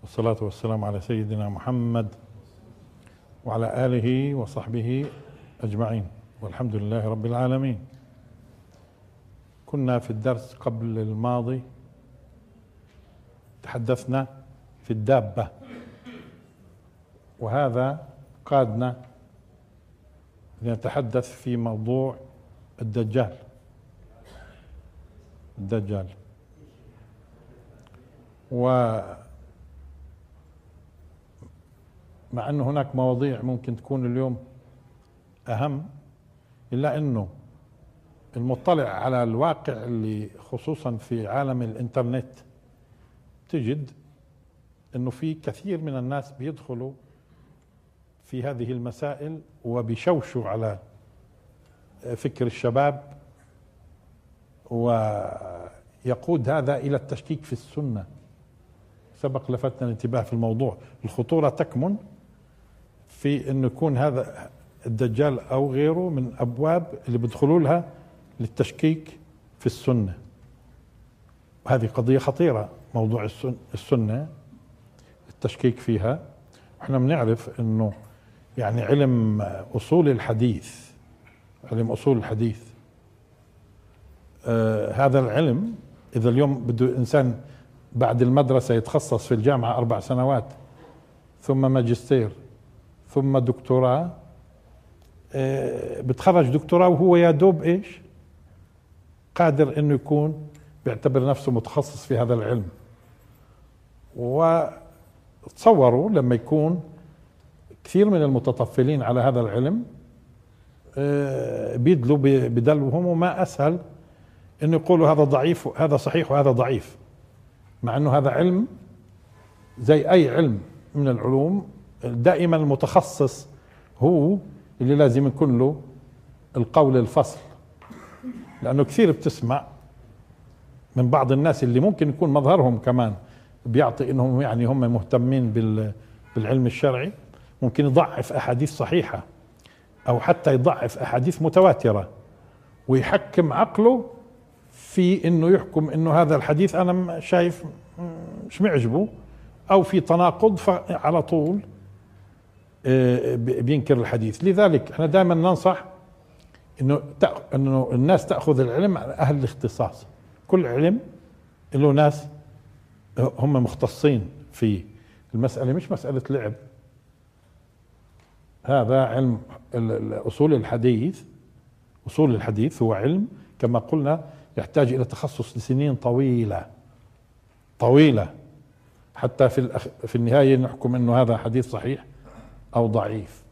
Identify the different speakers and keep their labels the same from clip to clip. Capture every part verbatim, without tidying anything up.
Speaker 1: والصلاة والسلام على سيدنا محمد وعلى آله وصحبه أجمعين، والحمد لله رب العالمين. كنا في الدرس قبل الماضي تحدثنا في الدابة، وهذا قادنا لنتحدث في موضوع الدجال. الدجال ومع أن هناك مواضيع ممكن تكون اليوم أهم، إلا أنه المطلع على الواقع اللي خصوصا في عالم الإنترنت تجد أنه في كثير من الناس بيدخلوا في هذه المسائل وبيشوشوا على فكر الشباب، ويقود هذا إلى التشكيك في السنة. سبق لفتنا الانتباه في الموضوع. الخطورة تكمن في أن يكون هذا الدجال أو غيره من أبواب اللي بيدخلوا لها للتشكيك في السنة، وهذه قضية خطيرة. موضوع السنة التشكيك فيها، احنا بنعرف أنه يعني علم أصول الحديث علم أصول الحديث آه هذا العلم إذا اليوم بده إنسان بعد المدرسة يتخصص في الجامعة أربع سنوات ثم ماجستير ثم دكتوراه، آه بتخرج دكتوراه وهو يا دوب إيش قادر إنه يكون بيعتبر نفسه متخصص في هذا العلم. وتصوروا لما يكون كثير من المتطفلين على هذا العلم آه بيدلوا بدلوهم، وما أسهل إنه يقولوا هذا ضعيف وهذا صحيح وهذا ضعيف، مع انه هذا علم زي اي علم من العلوم. دائما المتخصص هو اللي لازم يكون له القول الفصل، لانه كثير بتسمع من بعض الناس اللي ممكن يكون مظهرهم كمان بيعطي انهم يعني هم مهتمين بالعلم الشرعي، ممكن يضعف احاديث صحيحة او حتى يضعف احاديث متواترة ويحكم عقله في انه يحكم انه هذا الحديث انا شايف مش معجبه او في تناقض، فعلى طول بينكر الحديث. لذلك احنا دائما ننصح انه انه الناس تاخذ العلم على اهل الاختصاص. كل علم له ناس هم مختصين فيه. المسألة مش مسألة لعب. هذا علم اصول الحديث. اصول الحديث هو علم كما قلنا يحتاج إلى تخصص لسنين طويلة طويلة حتى في الأخ... في النهاية نحكم إنه هذا حديث صحيح أو ضعيف.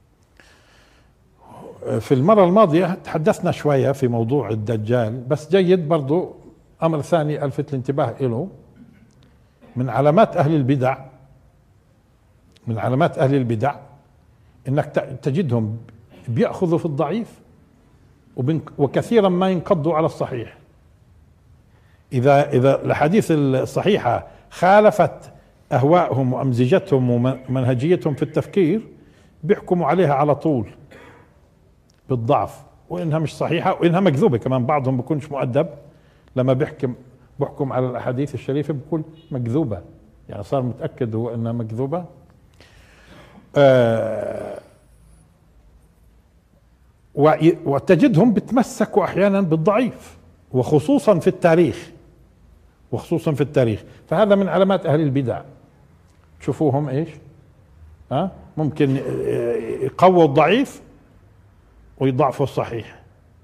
Speaker 1: في المرة الماضية تحدثنا شوية في موضوع الدجال، بس جيد برضو أمر ثاني ألفت الانتباه له. من علامات أهل البدع من علامات أهل البدع إنك تجدهم بيأخذوا في الضعيف وكثيرا ما ينقضوا على الصحيح. إذا إذا الأحاديث الصحيحة خالفت أهواءهم وأمزجتهم ومنهجيتهم في التفكير بيحكموا عليها على طول بالضعف، وإنها مش صحيحة وإنها مكذوبة كمان. بعضهم بيكونش مؤدب لما بيحكم بيحكم على الأحاديث الشريفة بيقول مكذوبة، يعني صار متأكد هو إنها مكذوبة. آه وتجدهم بتمسكوا احيانا بالضعيف، وخصوصا في التاريخ وخصوصا في التاريخ فهذا من علامات اهل البدع. تشوفوهم ايش ها ممكن يقووا الضعيف ويضعفوا الصحيح.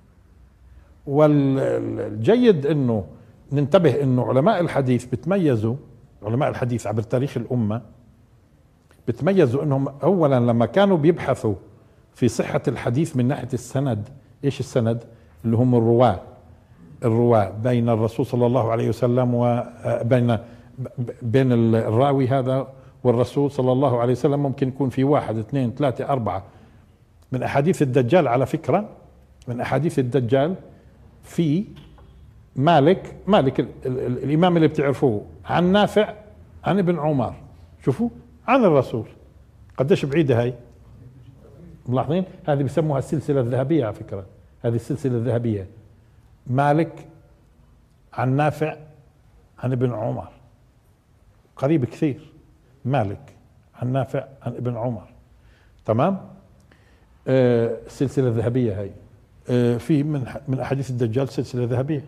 Speaker 1: والجيد انه ننتبه انه علماء الحديث بتميزوا علماء الحديث عبر تاريخ الامه بتميزوا انهم اولا لما كانوا بيبحثوا في صحة الحديث من ناحية السند. ايش السند؟ اللي هم الرواة الرواة بين الرسول صلى الله عليه وسلم وبين بين الراوي هذا والرسول صلى الله عليه وسلم ممكن يكون في واحد اثنين ثلاثة أربعة. من أحاديث الدجال على فكرة من أحاديث الدجال في مالك مالك ال ال ال الإمام اللي بتعرفوه عن نافع عن ابن عمر. شوفوا عن الرسول قديش بعيدة هاي، ملاحظين؟ هذه بسموها السلسلة الذهبية على فكرة. هذه السلسلة الذهبية مالك عن نافع عن ابن عمر، قريب كثير. مالك عن نافع عن ابن عمر. تمام. آه السلسلة الذهبية هاي. آه في من من أحاديث الدجال سلسلة ذهبية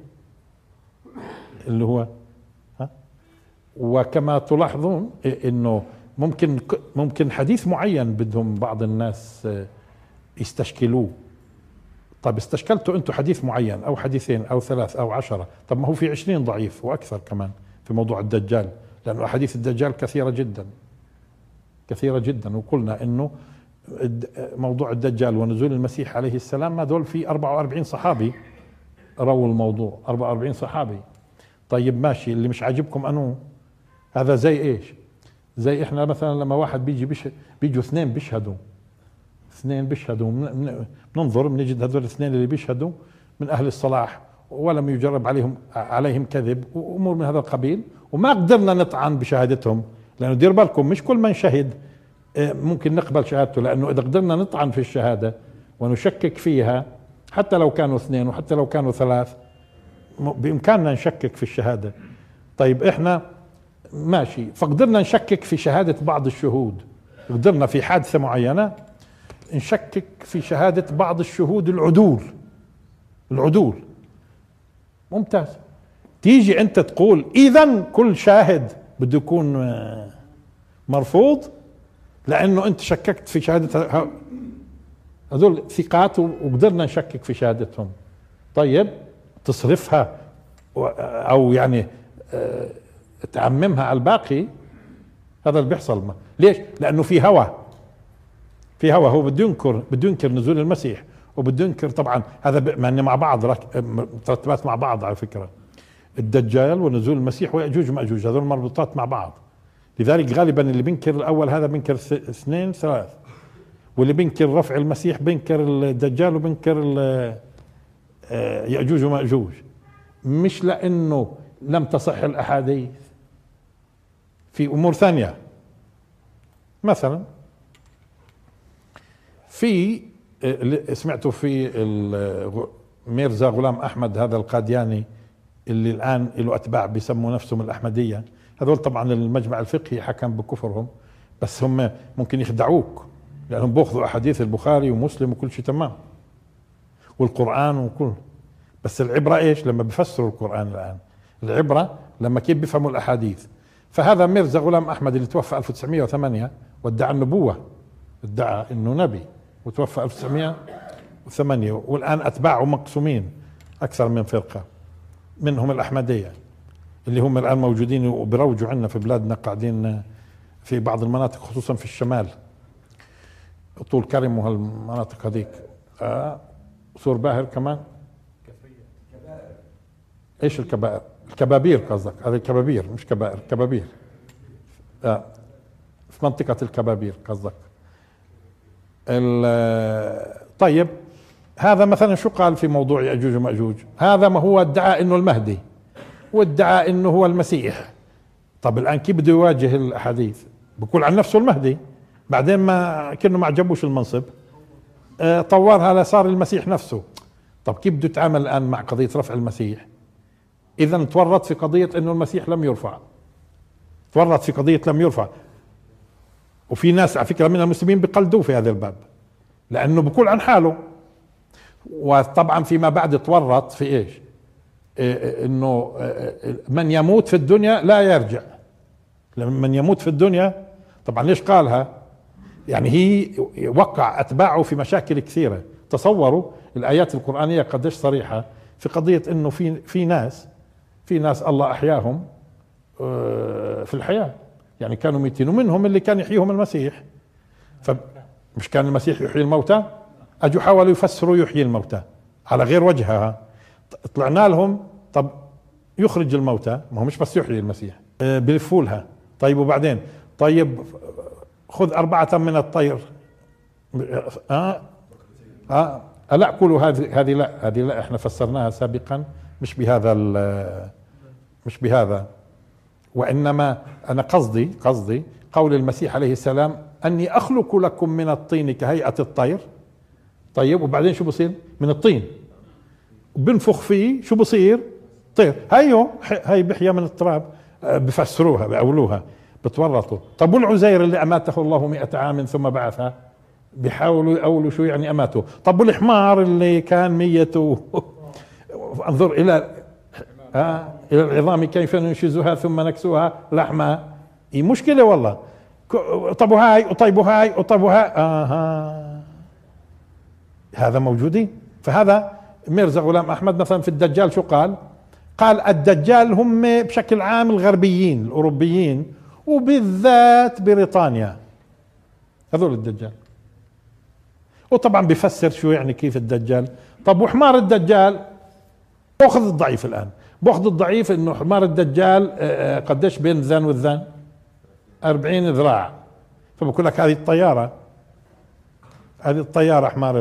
Speaker 1: اللي هو ها. وكما تلاحظون إنه ممكن ممكن حديث معين بدهم بعض الناس يستشكلوه. طب استشكلتوا انتم حديث معين او حديثين او ثلاث او عشرة، طب ما هو في عشرين ضعيف واكثر كمان في موضوع الدجال، لانه احاديث الدجال كثيرة جدا كثيرة جدا. وقلنا انه موضوع الدجال ونزول المسيح عليه السلام هذول في أربعة وأربعين صحابي رووا الموضوع، أربعة وأربعين صحابي. طيب ماشي، اللي مش عاجبكم انه هذا زي ايش؟ زي احنا مثلا لما واحد بيجي بيش بيجوا اثنين بيشهدوا اثنين بيشهدوا بننظر بنجد هذول الاثنين اللي بيشهدوا من اهل الصلاح ولم يجرب عليهم عليهم كذب وامور من هذا القبيل، وما قدرنا نطعن بشهادتهم، لانه دير بالكم مش كل من شهد ممكن نقبل شهادته، لانه اذا قدرنا نطعن في الشهاده ونشكك فيها حتى لو كانوا اثنين وحتى لو كانوا ثلاث بامكاننا نشكك في الشهاده. طيب احنا ماشي، فقدرنا نشكك في شهادة بعض الشهود، قدرنا في حادثة معينة نشكك في شهادة بعض الشهود العدول العدول ممتاز. تيجي انت تقول اذا كل شاهد بده يكون مرفوض لانه انت شككت في شهادة هذول ثقات وقدرنا نشكك في شهادتهم. طيب تصرفها او يعني تعممها على الباقي، هذا اللي بيحصل. ما ليش؟ لانه في هوى في هوى هو بده ينكر بده ينكر نزول المسيح وبده ينكر طبعا هذا مع مع بعض مرتبات مع بعض على فكره، الدجال ونزول المسيح ويأجوج ومأجوج هذول مربوطات مع بعض. لذلك غالبا اللي بينكر الاول هذا بينكر اثنين ثلاث، واللي بينكر رفع المسيح بينكر الدجال وبينكر يأجوج ومأجوج، مش لانه لم تصح الاحاديث في امور ثانيه. مثلا في سمعتوا في ميرزا غلام احمد هذا القادياني اللي الان له اتباع بيسموا نفسهم الاحمديه، هذول طبعا المجمع الفقهي حكم بكفرهم، بس هم ممكن يخدعوك لانهم بياخذوا احاديث البخاري ومسلم وكل شيء تمام والقران وكل، بس العبره ايش؟ لما بفسروا القران الان، العبره لما كيف بيفهموا الاحاديث. فهذا ميرزا غلام احمد اللي توفى ألف وتسعمائة وثمانية وادعى النبوه، ادعى انه نبي وتوفى ألف وتسعمائة وثمانية، والان اتباعه مقسومين اكثر من فرقه، منهم الاحمديه اللي هم الان موجودين وبروجوا عندنا في بلادنا، قاعدين في بعض المناطق خصوصا في الشمال، طول كرم وهالمناطق هذيك. آه سور باهر كمان. ايش الكبائر؟ الكبابير قصدك؟ هذه الكبابير مش كبائر، كبابير. آه في منطقة الكبابير قصدك. طيب هذا مثلا شو قال في موضوع يأجوج ومأجوج؟ هذا ما هو ادعى انه المهدي وادعى انه هو المسيح. طب الان كيف بده يواجه الاحاديث؟ بقول عن نفسه المهدي، بعدين ما كأنه ما عجبوش المنصب آه طورها لصار المسيح نفسه. طب كيف بده يتعامل الان مع قضية رفع المسيح؟ اذا تورط في قضية انه المسيح لم يرفع، تورط في قضية لم يرفع. وفي ناس على فكرة من المسلمين بيقلدوه في هذا الباب لانه بقول عن حاله. وطبعا فيما بعد تورط في ايش؟ إيه انه من يموت في الدنيا لا يرجع، من يموت في الدنيا. طبعا ليش قالها؟ يعني هي وقع اتباعه في مشاكل كثيرة. تصوروا الايات القرآنية قديش صريحة في قضية انه في في ناس في ناس الله احياهم في الحياة، يعني كانوا ميتين، ومنهم اللي كان يحييهم المسيح. فمش كان المسيح يحيي الموتى؟ اجوا حاولوا يفسروا يحيي الموتى على غير وجهها، طلعنا لهم طب يخرج الموتى، ما هو مش بس يحيي المسيح، بلفولها. طيب وبعدين؟ طيب خذ أربعة من الطير. اه اه لا قولوا هذه هذه لا هذه لا احنا فسرناها سابقا مش بهذا مش بهذا وانما انا قصدي قصدي قول المسيح عليه السلام اني اخلق لكم من الطين كهيئة الطير. طيب وبعدين شو بصير؟ من الطين بنفخ فيه شو بصير؟ طير. هيو هي بحيا من التراب. بفسروها بأولوها، بتورطوا. طب والعزير اللي اماته الله مئة عام ثم بعثه، بيحاولوا يقولوا شو يعني اماته. طب والحمار اللي كان ميته انظر الى آه الى العظام كيف ننشزها ثم نكسوها لحما. هي مشكله والله. طب هاي وطيب هاي وطيب هاي اها هذا موجودين. فهذا ميرزا غلام احمد مثلا في الدجال شو قال؟ قال الدجال هم بشكل عام الغربيين الاوروبيين وبالذات بريطانيا، هذول الدجال. وطبعا بيفسر شو يعني كيف الدجال. طب وحمار الدجال باخذ الضعيف الان، باخذ الضعيف انه حمار الدجال قديش بين الذان والذان؟ أربعين ذراع. فبقول لك هذه الطياره، هذه الطياره حمار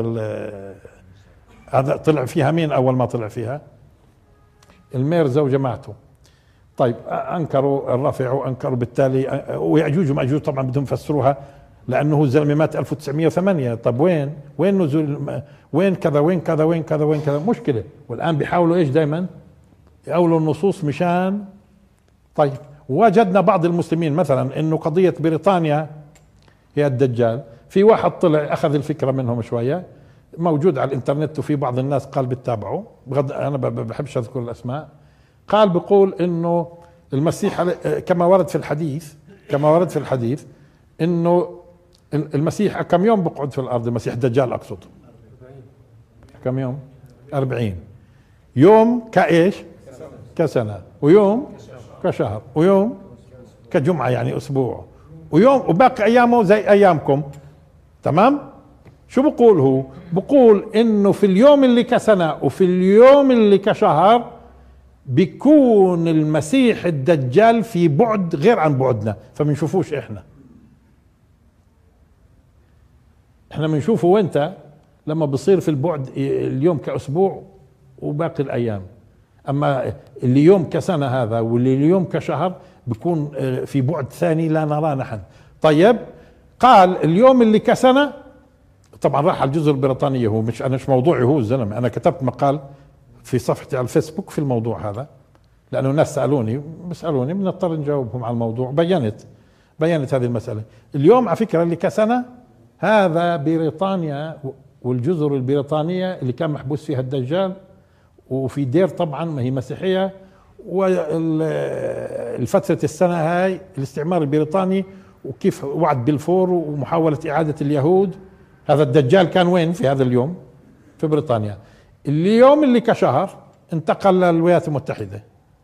Speaker 1: هذا طلع فيها مين اول ما طلع فيها؟ الميرزا وجماعته. طيب انكروا الرفع وانكروا بالتالي، ويأجوج ومأجوج طبعا بدهم يفسروها لانه الزلمه مات ألف وتسعمئة وثمانية. طب وين وين نزول، وين كذا وين كذا وين كذا وين كذا، مشكله. والان بيحاولوا ايش دائما يقولوا النصوص مشان. طيب وجدنا بعض المسلمين مثلا انه قضيه بريطانيا هي الدجال. في واحد طلع اخذ الفكره منهم شويه، موجود على الانترنت وفي بعض الناس قال بتتابعه، بغض انا بحبش اذكر الاسماء. قال بقول انه المسيح كما ورد في الحديث، كما ورد في الحديث انه المسيح كم يوم بقعد في الارض؟ المسيح الدجال اقصد كم يوم؟ أربعين يوم كايش؟ كسنه، ويوم كشهر، ويوم كجمعه يعني اسبوع، ويوم وباقي ايامه زي ايامكم. تمام؟ شو بقول هو؟ بقول انه في اليوم اللي كسنه وفي اليوم اللي كشهر بيكون المسيح الدجال في بعد غير عن بعدنا، فمنشوفوش احنا. احنا بنشوفه وانت لما بصير في البعد اليوم كاسبوع وباقي الايام، اما اللي يوم كسنه هذا واللي اليوم كشهر بيكون في بعد ثاني لا نراه نحن. طيب قال اليوم اللي كسنه، طبعا راح على الجزر البريطانيه، هو مش انا مش موضوعي هو الزلمه، انا كتبت مقال في صفحتي على الفيسبوك في الموضوع هذا لانه الناس سالوني بيسالوني بنضطر نجاوبهم على الموضوع. بينت بينت هذه المساله. اليوم على فكره اللي كسنه هذا بريطانيا والجزر البريطانيه اللي كان محبوس فيها الدجال، وفي دير طبعا ما هي مسيحيه. والفتره السنه هاي الاستعمار البريطاني وكيف وعد بلفور ومحاوله اعاده اليهود. هذا الدجال كان وين في هذا اليوم؟ في بريطانيا. اليوم اللي كشهر انتقل للولايات المتحدة،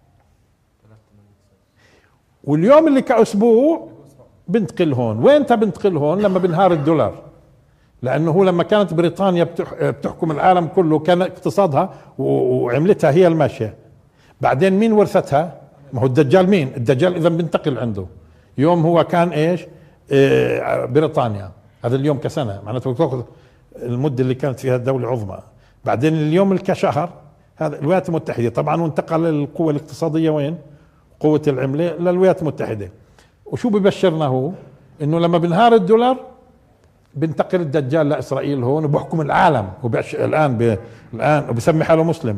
Speaker 1: واليوم اللي كأسبوع بنتقل هون. وين بنتقل هون؟ لما بنهار الدولار، لأنه هو لما كانت بريطانيا بتحكم العالم كله كان اقتصادها وعملتها هي الماشية. بعدين مين ورثتها؟ ما هو الدجال. مين الدجال؟ إذا بنتقل عنده يوم هو كان إيش؟ إيه بريطانيا. هذا اليوم كسنة، معناته تأخذ المدة اللي كانت فيها الدولة العظمى. بعدين اليوم الكشهر هذا الولايات المتحدة طبعا، وانتقل القوة الاقتصادية وين؟ قوة العملة للولايات المتحدة. وشو ببشرنا هو؟ انه لما بنهار الدولار بنتقل الدجال لاسرائيل هون وبحكم العالم. الان ب... الان وبسمي حاله مسلم.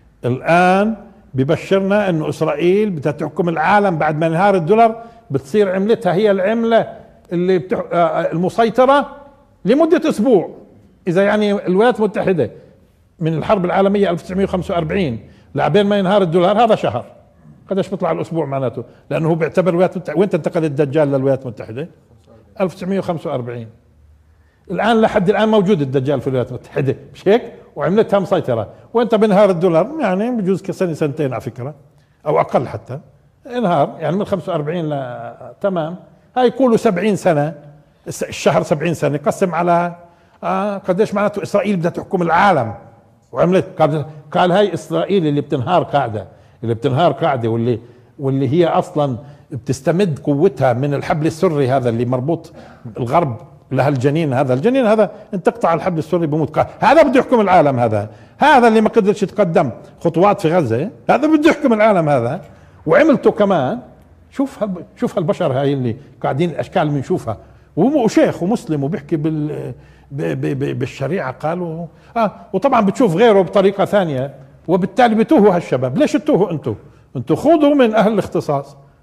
Speaker 1: الان ببشرنا انه اسرائيل بدها تحكم العالم بعد ما ينهار الدولار، بتصير عملتها هي العملة اللي بتح... المسيطرة لمدة اسبوع. اذا يعني الولايات المتحدة من الحرب العالمية ألف وتسعمئة وخمسة وأربعين لعبين ما ينهار الدولار هذا شهر. قديش بيطلع الاسبوع معناته؟ لانه هو بيعتبر الولايات المتحدة. وين انتقل الدجال للولايات المتحدة؟ ألف وتسعمئة وخمسة وأربعين. الان لحد الان موجود الدجال في الولايات المتحدة، مش هيك؟ وعملتها مسيطرة. وانت بنهار الدولار يعني بجوز كسنة سنتين على فكرة او اقل حتى انهار، يعني من خمسة وأربعين ل تمام. هاي يقولوا سبعين سنة، الشهر سبعين سنة قسم على آه قديش معناته اسرائيل بدها تحكم العالم وعملت. قال, قال هاي اسرائيل اللي بتنهار قاعدة، اللي بتنهار قاعدة واللي واللي هي اصلا بتستمد قوتها من الحبل السري هذا اللي مربوط الغرب لها الجنين. هذا الجنين هذا ان تقطع الحبل السري بموت. هذا بده يحكم العالم. هذا هذا اللي ما قدرش يتقدم خطوات في غزة، هذا بده يحكم العالم هذا. وعملته كمان. شوف هال شوف هالبشر هاي اللي قاعدين الاشكال اللي بنشوفها، وشيخ ومسلم وبيحكي بال بالشريعه قالوا اه. وطبعا بتشوف غيره بطريقه ثانيه، وبالتالي بتوهوا هالشباب. ليش تتوهوا انتم؟ انتم خذوا من اهل الاختصاص،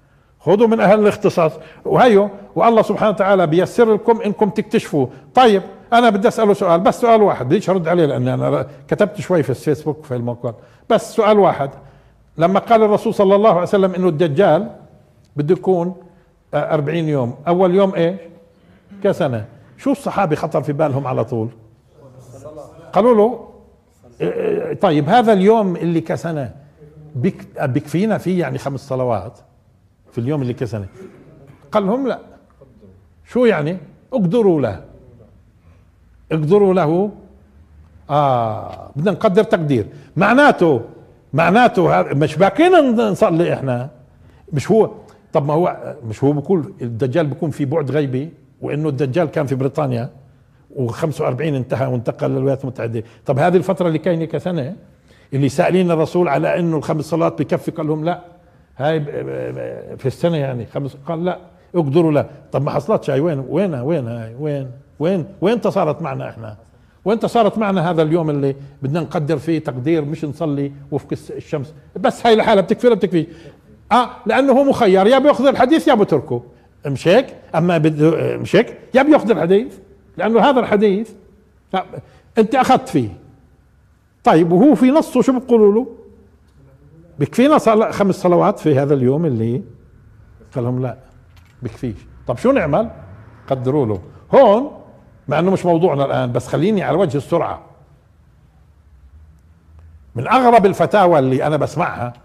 Speaker 1: خذوا من اهل الاختصاص وهيو، والله سبحانه وتعالى بيسر لكم انكم تكتشفوا. طيب انا بدي اساله سؤال، بس سؤال واحد، بديش ارد عليه لاني انا كتبت شوي في الفيسبوك في الموقع، بس سؤال واحد. لما قال الرسول صلى الله عليه وسلم انه الدجال بده يكون أربعين يوم، اول يوم ايش؟ كسنة. شو الصحابة خطر في بالهم على طول؟ قالوا له طيب هذا اليوم اللي كسنة بكفينا فيه يعني خمس صلوات في اليوم اللي كسنة؟ قال لهم لا. شو يعني؟ اقدروا له، اقدروا له. اه بدنا نقدر تقدير. معناته معناته مش باكين نصلي احنا. مش هو، طب ما هو مش هو بقول الدجال بيكون في بعد غيبي، وانه الدجال كان في بريطانيا وخمسة وأربعين انتهى وانتقل للولايات المتحدة. طب هذه الفترة اللي كاينة كسنة اللي سائلين الرسول على انه الخمس صلوات بكفي، قال لهم لا هاي في السنة يعني خمس. قال لا اقدروا لا. طب ما حصلتش هاي، وين وين وين هاي وين وين وين صارت معنا احنا؟ وانت صارت معنا هذا اليوم اللي بدنا نقدر فيه تقدير، مش نصلي وفق الشمس بس. هاي لحالها بتكفي ولا بتكفي؟ اه لانه هو مخير، يا بياخذ الحديث يا بتركه، مش هيك؟ اما بده مش هيك، يا بياخذ الحديث لانه هذا الحديث انت اخذت فيه. طيب وهو في نصه شو بيقولوا له؟ بكفينا صل... خمس صلوات في هذا اليوم اللي. قال لهم لا بكفيش. طب شو نعمل؟ قدروا له. هون مع انه مش موضوعنا الان، بس خليني على وجه السرعة. من اغرب الفتاوى اللي انا بسمعها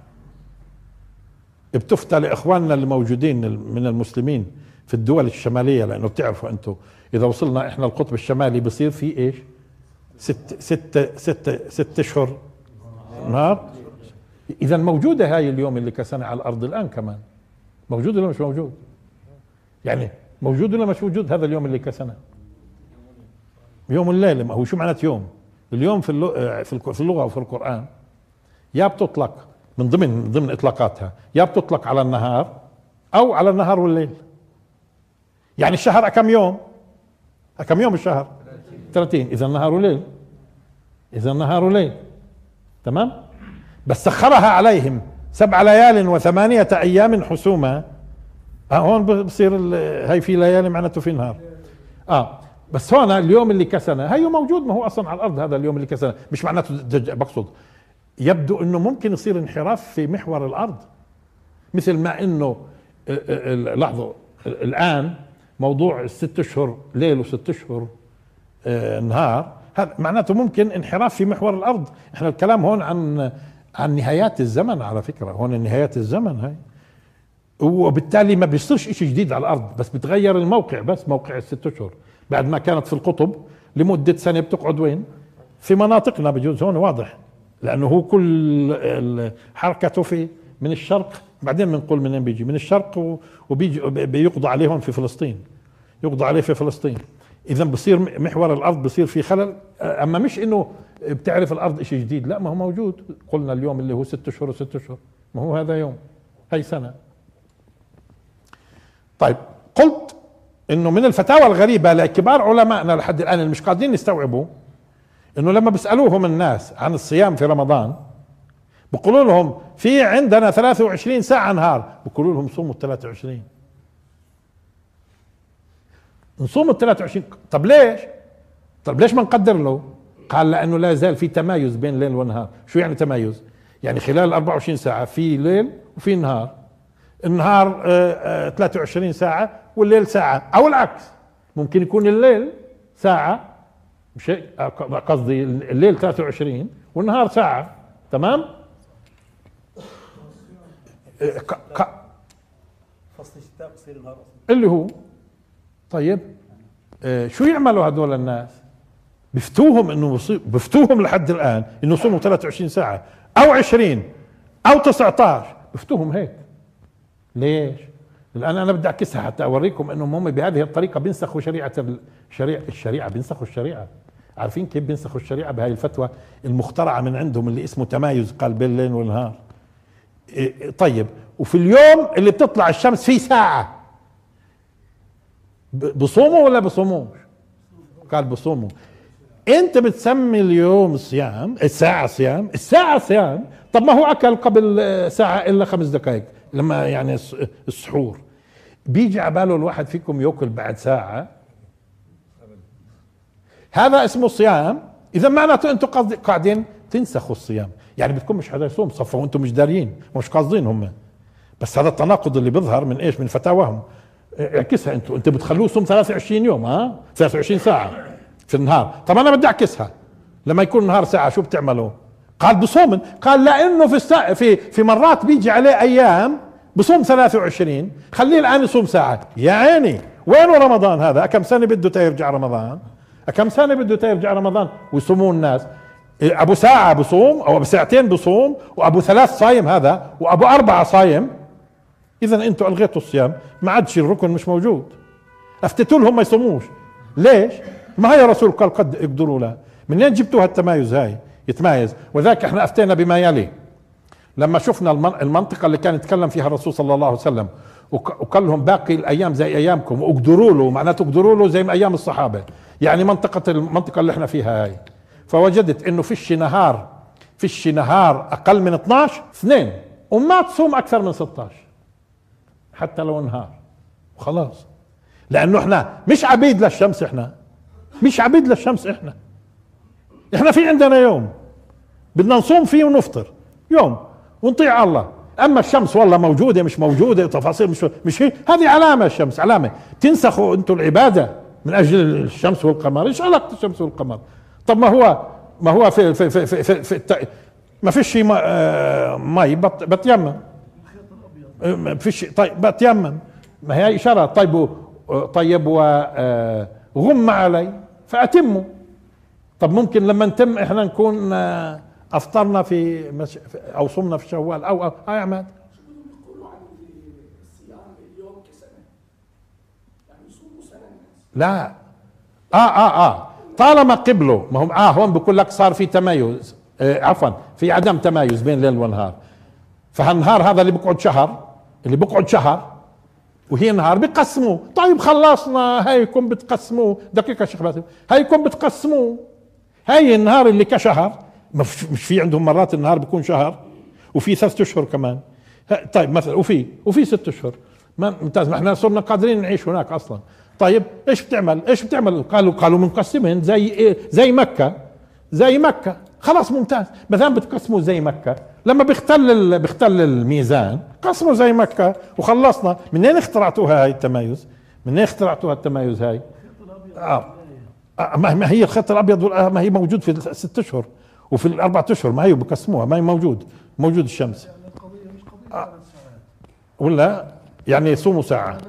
Speaker 1: بتفتى لاخواننا اللي موجودين من المسلمين في الدول الشمالية، لانه بتعرفوا انتم اذا وصلنا احنا القطب الشمالي بصير في ايش؟ ست ست ست ست اشهر نهار. اذا موجودة هاي اليوم اللي كسنة على الارض الان كمان، موجود ولا مش موجود؟ يعني موجود ولا مش موجود هذا اليوم اللي كسنة؟ يوم الليل. ما هو شو معنات يوم؟ اليوم في في اللغة وفي القرآن يا بتطلق من ضمن من ضمن اطلاقاتها، يا بتطلق على النهار او على النهار والليل. يعني الشهر كم يوم؟ كم يوم الشهر؟ ثلاثين. اذا النهار وليل، اذا النهار وليل. تمام. بس سخرها عليهم سبع ليال وثمانية ايام حسوما. اه هون بصير هاي في ليالي معناته في نهار. اه بس هون اليوم اللي كسنة هيو موجود، ما هو اصلا على الارض هذا اليوم اللي كسنة، مش معناته بقصد يبدو انه ممكن يصير انحراف في محور الارض، مثل ما انه لاحظوا الان موضوع الست اشهر ليل وست اشهر نهار، هذا معناته ممكن انحراف في محور الارض. احنا الكلام هون عن عن نهايات الزمن على فكرة، هون نهايات الزمن هاي، وبالتالي ما بيصيرش اشي جديد على الارض، بس بتغير الموقع، بس موقع الست اشهر بعد ما كانت في القطب لمدة سنة بتقعد وين؟ في مناطقنا بجوز هون واضح، لانه هو كل حركته في من الشرق، بعدين بنقول منين بيجي، من الشرق وبيجي بيقضى عليهم في فلسطين، يقضى عليه في فلسطين. اذا بصير محور الارض بصير في خلل. اما مش انه بتعرف الارض اشي جديد، لا ما هو موجود. قلنا اليوم اللي هو ست اشهر وست اشهر، ما هو هذا يوم، هي سنة. طيب قلت انه من الفتاوى الغريبة لكبار علمائنا لحد الان اللي مش قادرين يستوعبوا، انه لما بيسألوهم الناس عن الصيام في رمضان بقولوا لهم في عندنا ثلاثة وعشرين ساعة نهار، بقولوا لهم صوموا ال ثلاثة وعشرين. نصوم ال ثلاثة وعشرين. طب ليش؟ طب ليش ما نقدر له؟ قال لانه لا يزال في تمايز بين ليل ونهار. شو يعني تمايز؟ يعني خلال ال أربعة وعشرين ساعة في ليل وفي نهار، النهار ثلاثة وعشرين ساعة والليل ساعة، او العكس، ممكن يكون الليل ساعة، مش قصدي الليل ثلاثة وعشرين والنهار ساعة. تمام.
Speaker 2: فصل الشتاء بصير النهار
Speaker 1: اللي هو طيب. آه شو يعملوا هذول الناس؟ بفتوهم انه بفتوهم لحد الان انه يصوموا ثلاثة وعشرين ساعة او عشرين او تسعة عشر، بفتوهم هيك. ليش؟ الان انا بدي اعكسها حتى اوريكم انهم هم بهذه الطريقة بينسخوا شريعة الشريعة الشريعة بينسخوا الشريعة. عارفين كيف بينسخوا الشريعة؟ بهاي الفتوى المخترعة من عندهم اللي اسمه تمايز، قال بين الليل والنهار. إيه طيب، وفي اليوم اللي بتطلع الشمس فيه ساعة بصوموا ولا بصوموش؟ قال بصوموا. انت بتسمي اليوم صيام، الساعة صيام، الساعة صيام. طب ما هو اكل قبل ساعة الا خمس دقائق، لما يعني السحور بيجي على باله الواحد فيكم ياكل بعد ساعة؟ هذا اسمه صيام. اذا معناته انتم قاعدين تنسخوا الصيام، يعني بدكم مش حدا يصوم صفوا وانتم مش دارين، مش قاصدين هم، بس هذا التناقض اللي بيظهر من ايش؟ من فتاواهم. اعكسها انتم، انت بتخلوه يصوم ثلاثة وعشرين يوم، ها ثلاثة وعشرين ساعة في النهار. طب انا بدي اعكسها، لما يكون النهار ساعة شو بتعملوا؟ قال بصوم. قال لانه في السا... في في مرات بيجي عليه ايام بصوم ثلاثة وعشرين، خليه الان يصوم ساعة. يا عيني وينه رمضان هذا؟ كم سنة بده تيرجع رمضان؟ كم سنة بده تيرجع رمضان ويصومون الناس؟ ابو ساعة بصوم او ابو ساعتين بصوم، وابو ثلاث صايم هذا، وابو اربعة صايم. اذا انتم الغيتوا الصيام، ما عادش الركن مش موجود. افتتوا لهم ما يصوموش. ليش؟ ما هي رسول قال قد يقدروا له. منين جبتوا هالتمايز هاي؟ يتمايز. وذاك احنا افتينا بما يلي. لما شفنا المنطقة اللي كان يتكلم فيها الرسول صلى الله عليه وسلم وقال لهم باقي الايام زي ايامكم، واقدروا له، معناته اقدروا له زي ما ايام الصحابة، يعني منطقة المنطقة اللي احنا فيها هاي. فوجدت انه فيش نهار فيش نهار اقل من اثناشر اثنين، وما تصوم اكثر من ستة عشر حتى لو نهار، وخلاص. لانه احنا مش عبيد للشمس، احنا مش عبيد للشمس، احنا احنا في عندنا يوم بدنا نصوم فيه ونفطر يوم ونطيع الله. اما الشمس والله موجوده مش موجوده تفاصيل مش مش هي، هذه علامه. الشمس علامه. تنسخوا انتم العباده من اجل الشمس والقمر؟ ايش علاقه الشمس والقمر؟ طب ما هو ما هو في في في في, في, في الت... ما فيش شيء مي بت... بتيمم، ما فيش. طيب بتيمم، ما هي اشاره. طيب طيب وغم علي فاتموا. طب ممكن لما نتم احنا نكون افطرنا في مش... او صمنا في شوال او او اه يا عماد. لا اه اه اه طالما قبلوا، ما هم اه هون بقول لك صار في تميز، آه عفوا في عدم تمايز بين ليل ونهار. فهالنهار هذا اللي بقعد شهر، اللي بقعد شهر وهي نهار بيقسموه. طيب خلصنا، هيكم بتقسموه. دقيقة شيخ باسم، هيكم بتقسموه. هاي النهار اللي كشهر، مش في عندهم مرات النهار بيكون شهر وفي ثلاثة اشهر كمان. طيب مثلا وفي وفي ست اشهر ما ممتاز، ما احنا صرنا قادرين نعيش هناك اصلا. طيب ايش بتعمل؟ ايش بتعمل؟ قالوا قالوا بنقسمهم زي إيه؟ زي مكة، زي مكة. خلاص ممتاز، ما دام بتقسموا زي مكة، لما بيختل بيختل الميزان قسموا زي مكة وخلصنا. منين اخترعتوها هاي التمايز؟ منين اخترعتوها التمايز هاي؟ آه. آه ما هي الخط الابيض، ما هي موجود في الست اشهر وفي الاربع اشهر، ما هي بقسموها، ما هي موجود موجود الشمس.
Speaker 3: يعني القضية مش قضية ثلاث ساعات
Speaker 1: ولا يعني يصوموا ساعة.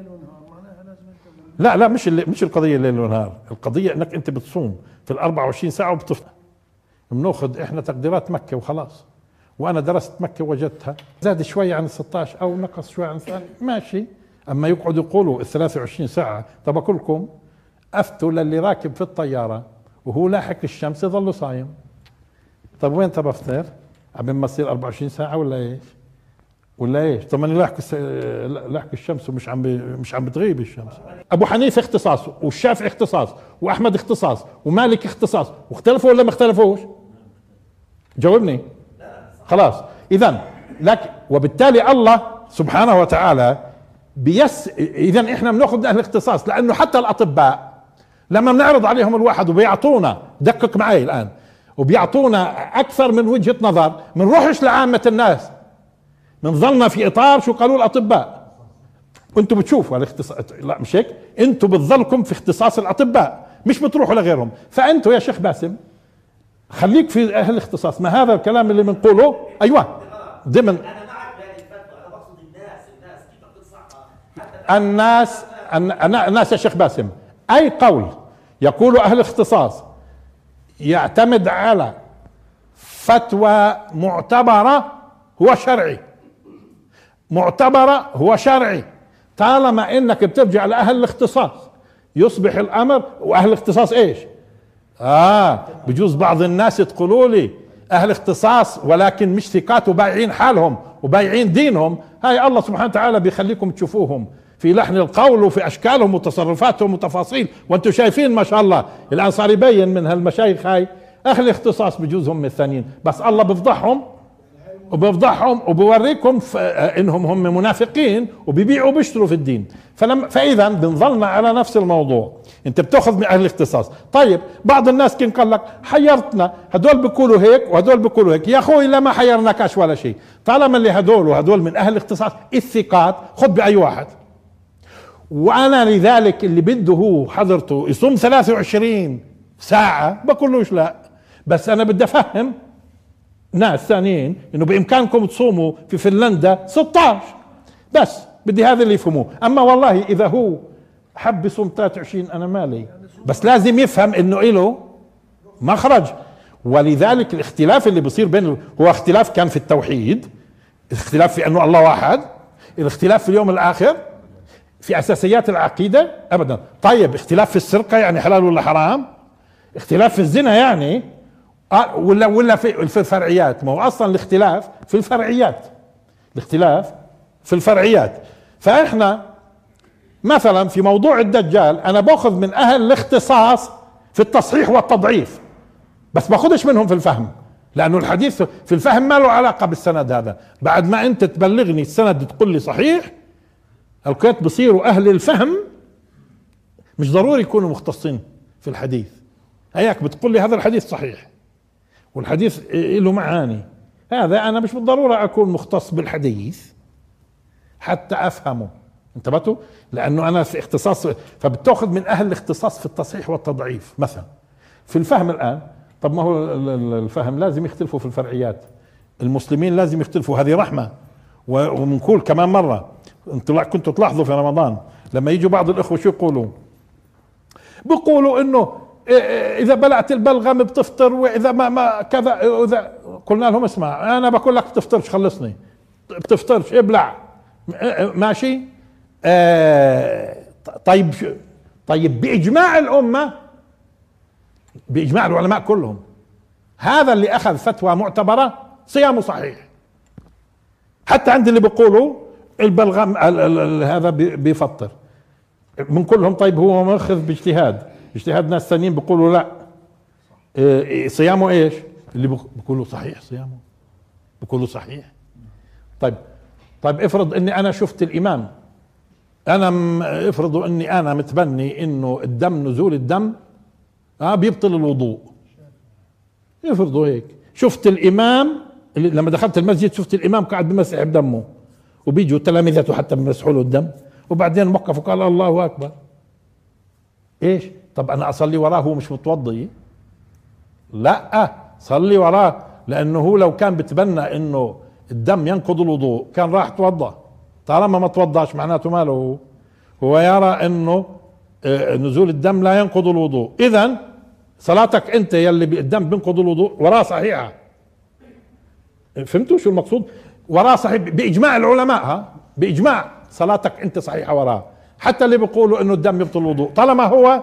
Speaker 1: لا لا مش مش القضية الليل ونهار، القضية انك انت بتصوم في ال أربعة وعشرين ساعة وبتفطر. بناخذ احنا تقديرات مكة وخلاص، وانا درست مكة وجدتها زاد شوية عن ستة عشر او نقص شوية عن ثاني ماشي. اما يقعدوا يقولوا ال ثلاثة وعشرين ساعة، طب اقول لكم افتوا للي راكب في الطيارة وهو لاحق الشمس يظل صايم. طب وين تبى افطر؟ عم ما تصير أربعة وعشرين ساعة ولا ايش؟ ولا ايش؟ طب انا لاحق لاحق الشمس ومش عم مش عم بتغيب الشمس. ابو حنيفه اختصاص، والشافعي اختصاص، واحمد اختصاص، ومالك اختصاص، واختلفوا ولا ما اختلفوش؟ جاوبني. خلاص اذا لك، وبالتالي الله سبحانه وتعالى بيس. اذا احنا بناخذ اهل الاختصاص، لانه حتى الاطباء لما بنعرض عليهم الواحد وبيعطونا، دقق معي الان، وبيعطونا اكثر من وجهة نظر، بنروحش لعامة الناس، بنظلنا في اطار شو قالوا الاطباء. وانتم بتشوفوا الاختصاص، لا مش هيك، انتم بتظلكم في اختصاص الاطباء، مش بتروحوا لغيرهم. فانتم يا شيخ باسم خليك في اهل الاختصاص. ما هذا الكلام اللي بنقوله؟ ايوه ضمن
Speaker 2: انا معك بهذه الفتوى، انا بقصد الناس الناس كيف بتنصحها
Speaker 1: الناس. الناس يا شيخ باسم، اي قول يقول اهل الاختصاص يعتمد على فتوى معتبرة هو شرعي، معتبرة هو شرعي. طالما انك بترجع لاهل الاختصاص يصبح الامر. واهل الاختصاص ايش؟ اه بجوز بعض الناس تقولوا لي اهل اختصاص ولكن مش ثقات وبايعين حالهم وبايعين دينهم. هاي الله سبحانه وتعالى بيخليكم تشوفوهم في لحن القول وفي اشكالهم وتصرفاتهم وتفاصيل، وانتم شايفين ما شاء الله الان صار يبين من هالمشايخ هاي اهل الاختصاص بجوز هم الثانيين، بس الله بفضحهم. وبفضحهم وبوريكم انهم هم منافقين وبيبيعوا وبيشتروا في الدين. فلما فاذا بنظلنا على نفس الموضوع، انت بتاخذ من اهل الاختصاص. طيب بعض الناس كان قال لك حيرتنا، هدول بيقولوا هيك وهدول بيقولوا هيك. يا اخوي لا ما حيرناكش ولا شيء، طالما اللي هدول وهدول من اهل الاختصاص الثقات خذ باي واحد. وانا لذلك اللي بده هو حضرته يصوم ثلاثة وعشرين ساعة بقولوش لا، بس انا بدي افهم ناس ثانيين انه بامكانكم تصوموا في فنلندا ستة عشر، بس بدي هذا اللي يفهموه. اما والله اذا هو حب يصوم ثلاثة وعشرين انا مالي، بس لازم يفهم انه له مخرج. ولذلك الاختلاف اللي بصير بين هو اختلاف كان في التوحيد، اختلاف في انه الله واحد، الاختلاف في اليوم الاخر، في اساسيات العقيدة ابدا. طيب اختلاف في السرقة يعني حلال ولا حرام، اختلاف في الزنا يعني آه ولا ولا في في الفرعيات. ما هو اصلا الاختلاف في الفرعيات، الاختلاف في الفرعيات. فاحنا مثلا في موضوع الدجال انا باخذ من اهل الاختصاص في التصحيح والتضعيف، بس باخذش منهم في الفهم، لانه الحديث في الفهم ما له علاقه بالسند. هذا بعد ما انت تبلغني السند تقول لي صحيح، الكات بصيروا اهل الفهم مش ضروري يكونوا مختصين في الحديث. هيك بتقول لي هذا الحديث صحيح والحديث له معاني، هذا انا مش بالضروره اكون مختص بالحديث حتى افهمه. انتبهتوا؟ لانه انا في اختصاص، فبتاخذ من اهل الاختصاص في التصحيح والتضعيف. مثلا في الفهم الان، طب ما هو الفهم لازم يختلفوا في الفرعيات، المسلمين لازم يختلفوا، هذه رحمه. ومنقول كمان مره، انتوا كنتوا تلاحظوا في رمضان لما يجوا بعض الاخوه شو يقولوا؟ بيقولوا انه اذا بلعت البلغم بتفطر، واذا ما ما كذا. اذا قلنا لهم اسمع انا بقول لك بتفطرش، خلصني بتفطرش ابلع ماشي. آه طيب طيب باجماع الامه، باجماع العلماء كلهم، هذا اللي اخذ فتوى معتبره صيامه صحيح. حتى عند اللي بيقولوا البلغم هذا بيفطر من كلهم. طيب هو ماخذ باجتهاد، اجتهاد ناس ثانيين بيقولوا لا إيه صيامه ايش؟ اللي بيقولوا صحيح صيامه، بيقولوا صحيح. طيب طيب افرض اني انا شفت الامام، انا افرضوا اني انا متبني انه الدم، نزول الدم اه بيبطل الوضوء، افرضوا هيك شفت الامام اللي لما دخلت المسجد شفت الامام قاعد بمسح بدمه، وبيجوا تلامذته حتى بمسحوا له الدم، وبعدين وقف وقال الله اكبر. ايش؟ طب انا اصلي وراه هو مش متوضي؟ لا صلي وراه، لانه هو لو كان بتبنى انه الدم ينقض الوضوء كان راح توضى. طالما ما توضاش معناته ماله، هو يرى انه نزول الدم لا ينقض الوضوء، اذا صلاتك انت يلي الدم بينقض الوضوء وراه صحيحه. فهمتوا شو المقصود؟ وراه صحيح باجماع العلماء، ها باجماع صلاتك انت صحيحه وراه، حتى اللي بيقولوا انه الدم يبطل الوضوء طالما هو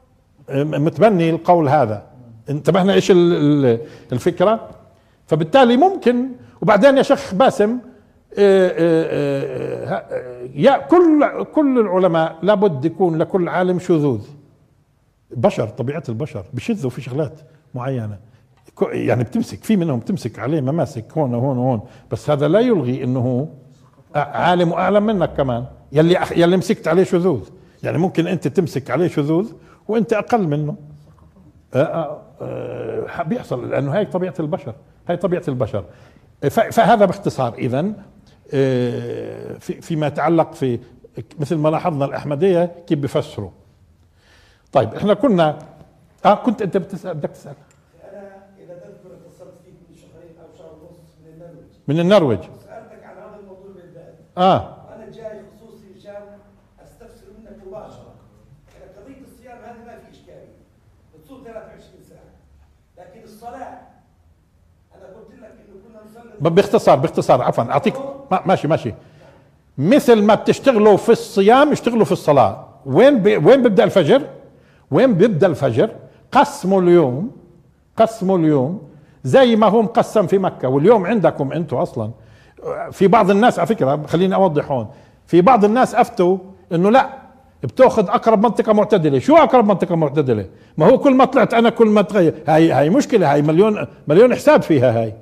Speaker 1: متبني القول هذا. انتبهنا ايش الفكره؟ فبالتالي ممكن. وبعدين يا شيخ باسم يا كل كل العلماء لابد يكون لكل عالم شذوذ. بشر، طبيعه البشر بشذوا في شغلات معينه، يعني بتمسك في منهم تمسك عليه مماسك هون وهون وهون، بس هذا لا يلغي انه عالم واعلم منك كمان. يلي يلي مسكت عليه شذوذ، يعني ممكن انت تمسك عليه شذوذ وانت اقل منه. آآ آآ بيحصل، لانه هاي طبيعه البشر، هاي طبيعه البشر. فهذا باختصار. اذا في فيما يتعلق في مثل ما لاحظنا الاحمديه كيف بيفسروا. طيب احنا كنا اه كنت انت بتسال بدك تسال.
Speaker 2: انا اذا تذكر اتصلت فيك من شهرين او شهر ونص من النرويج.
Speaker 1: من النرويج.
Speaker 2: سالتك عن هذا الموضوع بالذات.
Speaker 1: اه
Speaker 2: وانا جاي خصوصي مشان استفسر منك مباشره. يعني قضيه الصيام هذه ما في اشكاليه. بتصوم ثلاثة وعشرين ساعه. لكن الصلاه انا قلت لك انه كنا نصلي
Speaker 1: باختصار باختصار عفوا اعطيك ماشي ماشي. مثل ما بتشتغلوا في الصيام اشتغلوا في الصلاه. وين بي وين بيبدا الفجر؟ وين بيبدا الفجر؟ قسموا اليوم، قسموا اليوم زي ما هو مقسم في مكه. واليوم عندكم انتم اصلا في بعض الناس، على فكره خليني اوضح هون، في بعض الناس افتوا انه لا بتاخذ اقرب منطقه معتدله. شو اقرب منطقه معتدله؟ ما هو كل ما طلعت انا كل ما تغير. هاي هاي مشكله، هاي مليون مليون حساب فيها. هاي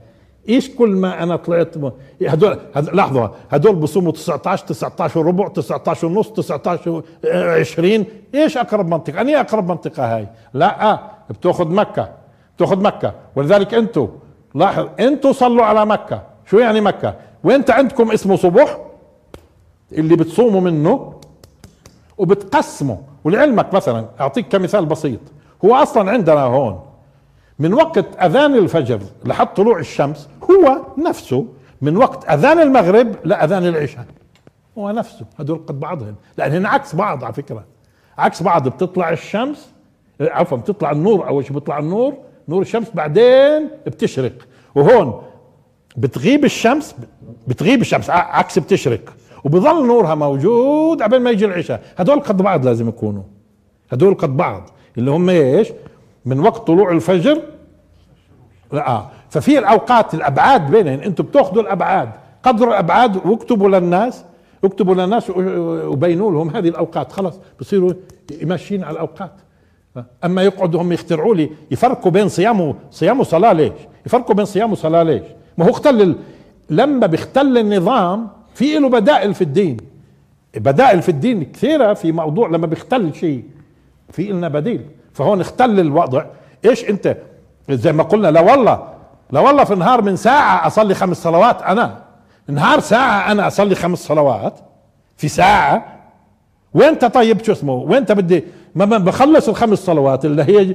Speaker 1: ايش كل ما انا طلعت م... هدول هد... لحظه، هدول بصوموا تسعطعش تسعطعش وربع تسعطعش ونص تسعطعش عشرين، ايش اقرب منطقه؟ اني اقرب منطقه هاي؟ لا، بتاخذ مكه، بتاخذ مكه. ولذلك انتم لاحظ، انتم صلوا على مكه. شو يعني مكه؟ وانت عندكم اسمه صبح اللي بتصوموا منه وبتقسموا. ولعلمك مثلا اعطيك كمثال بسيط، هو اصلا عندنا هون من وقت اذان الفجر لحد طلوع الشمس هو نفسه من وقت اذان المغرب لاذان العشاء، هو نفسه، هدول قد بعضهم، لان هن عكس بعض على فكره، عكس بعض. بتطلع الشمس، عفوا بتطلع النور، اول شيء بيطلع النور، نور الشمس، بعدين بتشرق. وهون بتغيب الشمس، بتغيب الشمس عكس بتشرق، وبظل نورها موجود قبل ما يجي العشاء. هدول قد بعض لازم يكونوا، هدول قد بعض اللي هم ايش؟ من وقت طلوع الفجر. لا، ففي الاوقات الابعاد بينهم، انتم بتاخذوا الابعاد، قدر الابعاد واكتبوا للناس، اكتبوا للناس وبينوا لهم هذه الاوقات، خلاص بصيروا ماشيين على الاوقات. اما يقعدوا هم يخترعوا لي يفرقوا بين صيام صيام وصلاه، ليش؟ يفرقوا بين صيام وصلاه ليش؟ ما هو اختل، لما بيختل النظام في له بدائل في الدين، بدائل في الدين كثيره في موضوع لما بيختل شيء في لنا بديل. فهون اختل الوضع. ايش انت زي ما قلنا، لا والله لا والله في النهار من ساعه اصلي خمس صلوات، انا نهار ساعه انا اصلي خمس صلوات في ساعه، وانت طيب شو اسمه، وانت بدي ما بخلص الخمس صلوات اللي هي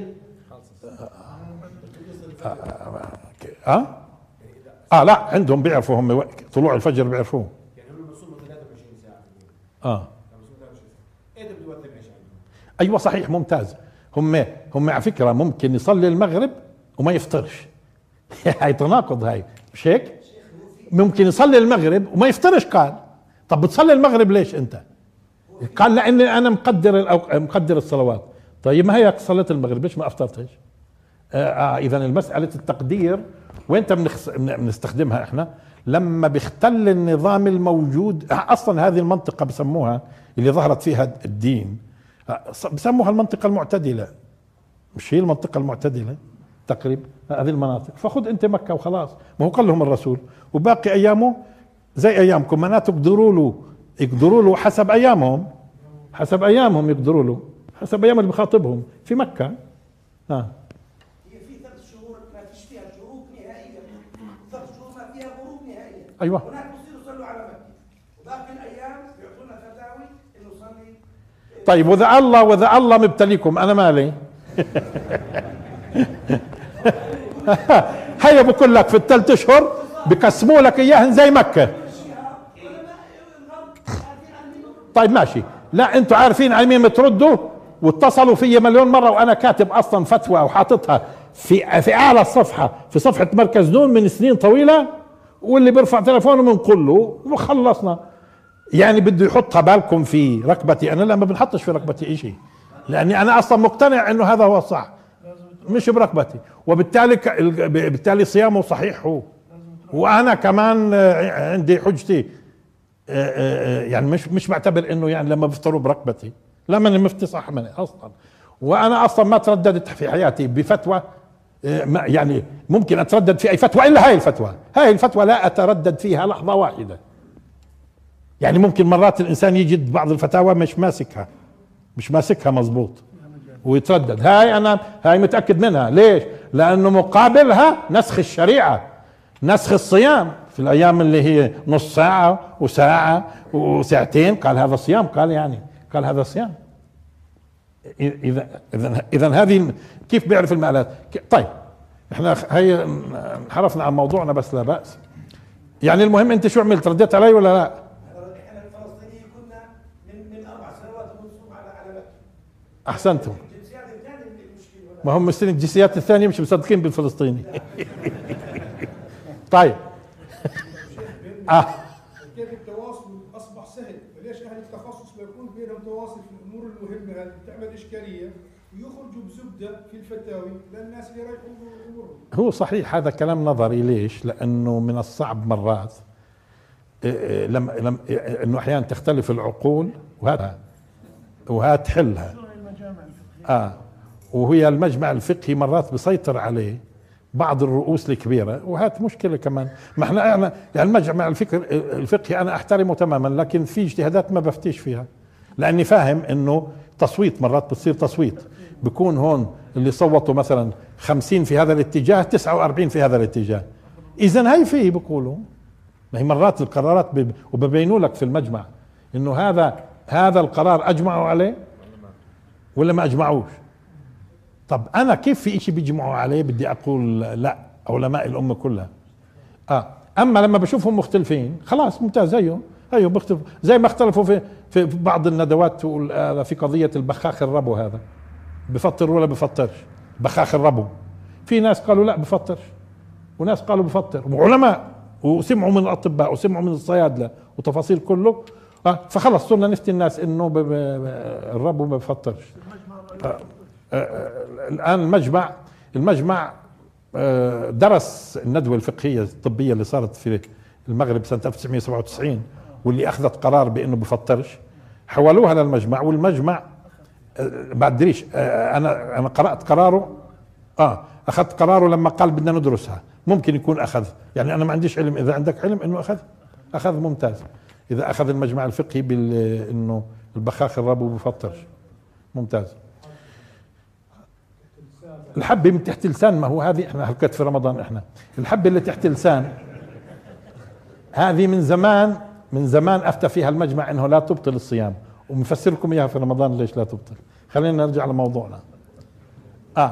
Speaker 1: اه اه لا عندهم بيعرفوا هم طلوع الفجر بيعرفوه،
Speaker 4: يعني هم بيصوموا ثلاثة وعشرين ساعة
Speaker 1: اه
Speaker 4: ايه ده بده العشاء؟
Speaker 1: ايوه صحيح، ممتاز. هم هم على فكره ممكن يصلي المغرب وما يفطرش هاي تناقض، هاي مش هيك؟ ممكن يصلي المغرب وما يفطرش. قال طب بتصلي المغرب ليش انت؟ قال لاني انا مقدر الأوق... مقدر الصلوات. طيب ما هي صليت المغرب ليش ما افطرتش؟ آه, آه اذا المساله التقدير وين بنخص... بنستخدمها احنا لما بيختل النظام الموجود. اصلا هذه المنطقه بسموها اللي ظهرت فيها الدين، بسموها المنطقه المعتدله، مش هي المنطقه المعتدله تقريبا هذه المناطق. فخذ انت مكه وخلاص، ما هو قال لهم الرسول وباقي ايامه زي ايامكم، معناته يقدروا له يقدروا له حسب ايامهم، حسب ايامهم يقدروا له حسب ايام اللي بخاطبهم في مكه. ها
Speaker 2: هي في ثلاث شهور ما فيش فيها شروق نهائيا، ثلاث شهور ما فيها غروب نهائيا.
Speaker 1: ايوه
Speaker 2: هناك بصيروا يصلوا على مكه، وباقي الايام بيعطونا فتاوي انه صلي.
Speaker 1: طيب واذا الله واذا الله مبتليكم انا مالي هيا بقول لك في الثلاث اشهر بقسموا لك اياهن زي مكه. طيب ماشي، لا انتوا عارفين على مين بتردوا، واتصلوا في مليون مره، وانا كاتب اصلا فتوى وحاططها في في اعلى الصفحه في صفحه مركز نون من سنين طويله، واللي بيرفع تليفونه بنقول له وخلصنا. يعني بده يحطها بالكم في ركبتي انا، لا ما بنحطش في ركبتي شيء، لاني انا اصلا مقتنع انه هذا هو الصح مش بركبتي، وبالتالي ك... بالتالي صيامه صحيح هو. وانا كمان عندي حجتي، يعني مش مش بعتبر انه يعني لما بفطروا بركبتي، لا ماني مفتي صح مني اصلا. وانا اصلا ما ترددت في حياتي بفتوى، يعني ممكن اتردد في اي فتوى الا هاي الفتوى، هاي الفتوى لا اتردد فيها لحظه واحده. يعني ممكن مرات الانسان يجد بعض الفتاوى مش ماسكها مش ماسكها مزبوط ويتردد، هاي انا هاي متاكد منها. ليش؟ لانه مقابلها نسخ الشريعه، نسخ الصيام في الايام اللي هي نص ساعه وساعه وساعتين، قال هذا صيام، قال يعني قال هذا صيام. اذا اذا اذا هذه كيف بيعرف المآلات؟ طيب احنا هي انحرفنا عن موضوعنا بس لا باس. يعني المهم انت شو عملت؟ رديت علي ولا لا؟
Speaker 2: احنا الفلسطينيين كنا من من اربع سنوات بنصوم على على مكه.
Speaker 1: احسنتم.
Speaker 2: الجنسيات الثانيه المشكله
Speaker 1: ما هم مستني الجنسيات الثانيه مش مصدقين بالفلسطيني طيب اه
Speaker 5: كيف التواصل اصبح سهل، فليش اهل التخصص ما يكون بينهم تواصل في الامور المهمه هذه بتعمل اشكاليه ويخرجوا بزبده في الفتاوي للناس اللي رايحين امورهم.
Speaker 1: هو صحيح هذا كلام نظري. ليش؟ لانه من الصعب مرات لما لما انه احيانا تختلف العقول، وهذا وهذا تحلها اه وهي المجمع الفقهي مرات بيسيطر عليه بعض الرؤوس الكبيرة، وهات مشكلة كمان. ما احنا احنا يعني المجمع الفكر الفقهي انا احترمه تماما، لكن في اجتهادات ما بفتيش فيها، لاني فاهم انه تصويت مرات بتصير تصويت بيكون هون اللي صوتوا مثلا خمسين في هذا الاتجاه تسعة وأربعين في هذا الاتجاه، اذا هي فيه بيقولوا. ما هي مرات القرارات وببينوا لك في المجمع انه هذا هذا القرار اجمعوا عليه ولا ما اجمعوش. طب انا كيف في اشي بيجمعوا عليه بدي اقول لا علماء الامه كلها؟ اه اما لما بشوفهم مختلفين خلاص ممتاز، زيه ايوه بيختلفوا زي ما اختلفوا في في بعض الندوات في قضيه البخاخ الربو، هذا بفطر ولا بفطرش؟ بخاخ الربو في ناس قالوا لا بفطرش وناس قالوا بفطر، وعلماء وسمعوا من الاطباء وسمعوا من الصيادله وتفاصيل كله. آه فخلص صرنا نفتي الناس انه الربو ما بفطرش. آه آه الان المجمع المجمع آه درس الندوه الفقهيه الطبيه اللي صارت في المغرب سنه ألف وتسعمئة وسبعة وتسعين واللي اخذت قرار بانه بفطرش، حولوها للمجمع، والمجمع آه بعدريش آه انا انا قرات قراره اه اخذت قراره لما قال بدنا ندرسها. ممكن يكون اخذ، يعني انا ما عنديش علم، اذا عندك علم انه اخذ اخذ ممتاز. اذا اخذ المجمع الفقهي بال انه البخاخ الربو بفطرش ممتاز. الحبه من تحت اللسان، ما هو هذه احنا حكيت في رمضان، احنا الحبه اللي تحت اللسان هذه من زمان من زمان افتى فيها المجمع انه لا تبطل الصيام، ومفسر لكم اياها في رمضان ليش لا تبطل. خلينا نرجع لموضوعنا. اه,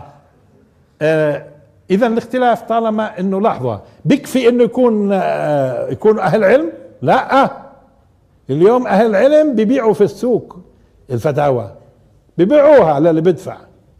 Speaker 1: آه اذا الاختلاف طالما انه لحظه بكفي انه يكون آه يكون اهل علم؟ لا، آه اليوم اهل العلم بيبيعوا في السوق الفتاوى، بيبيعوها للي بدفع.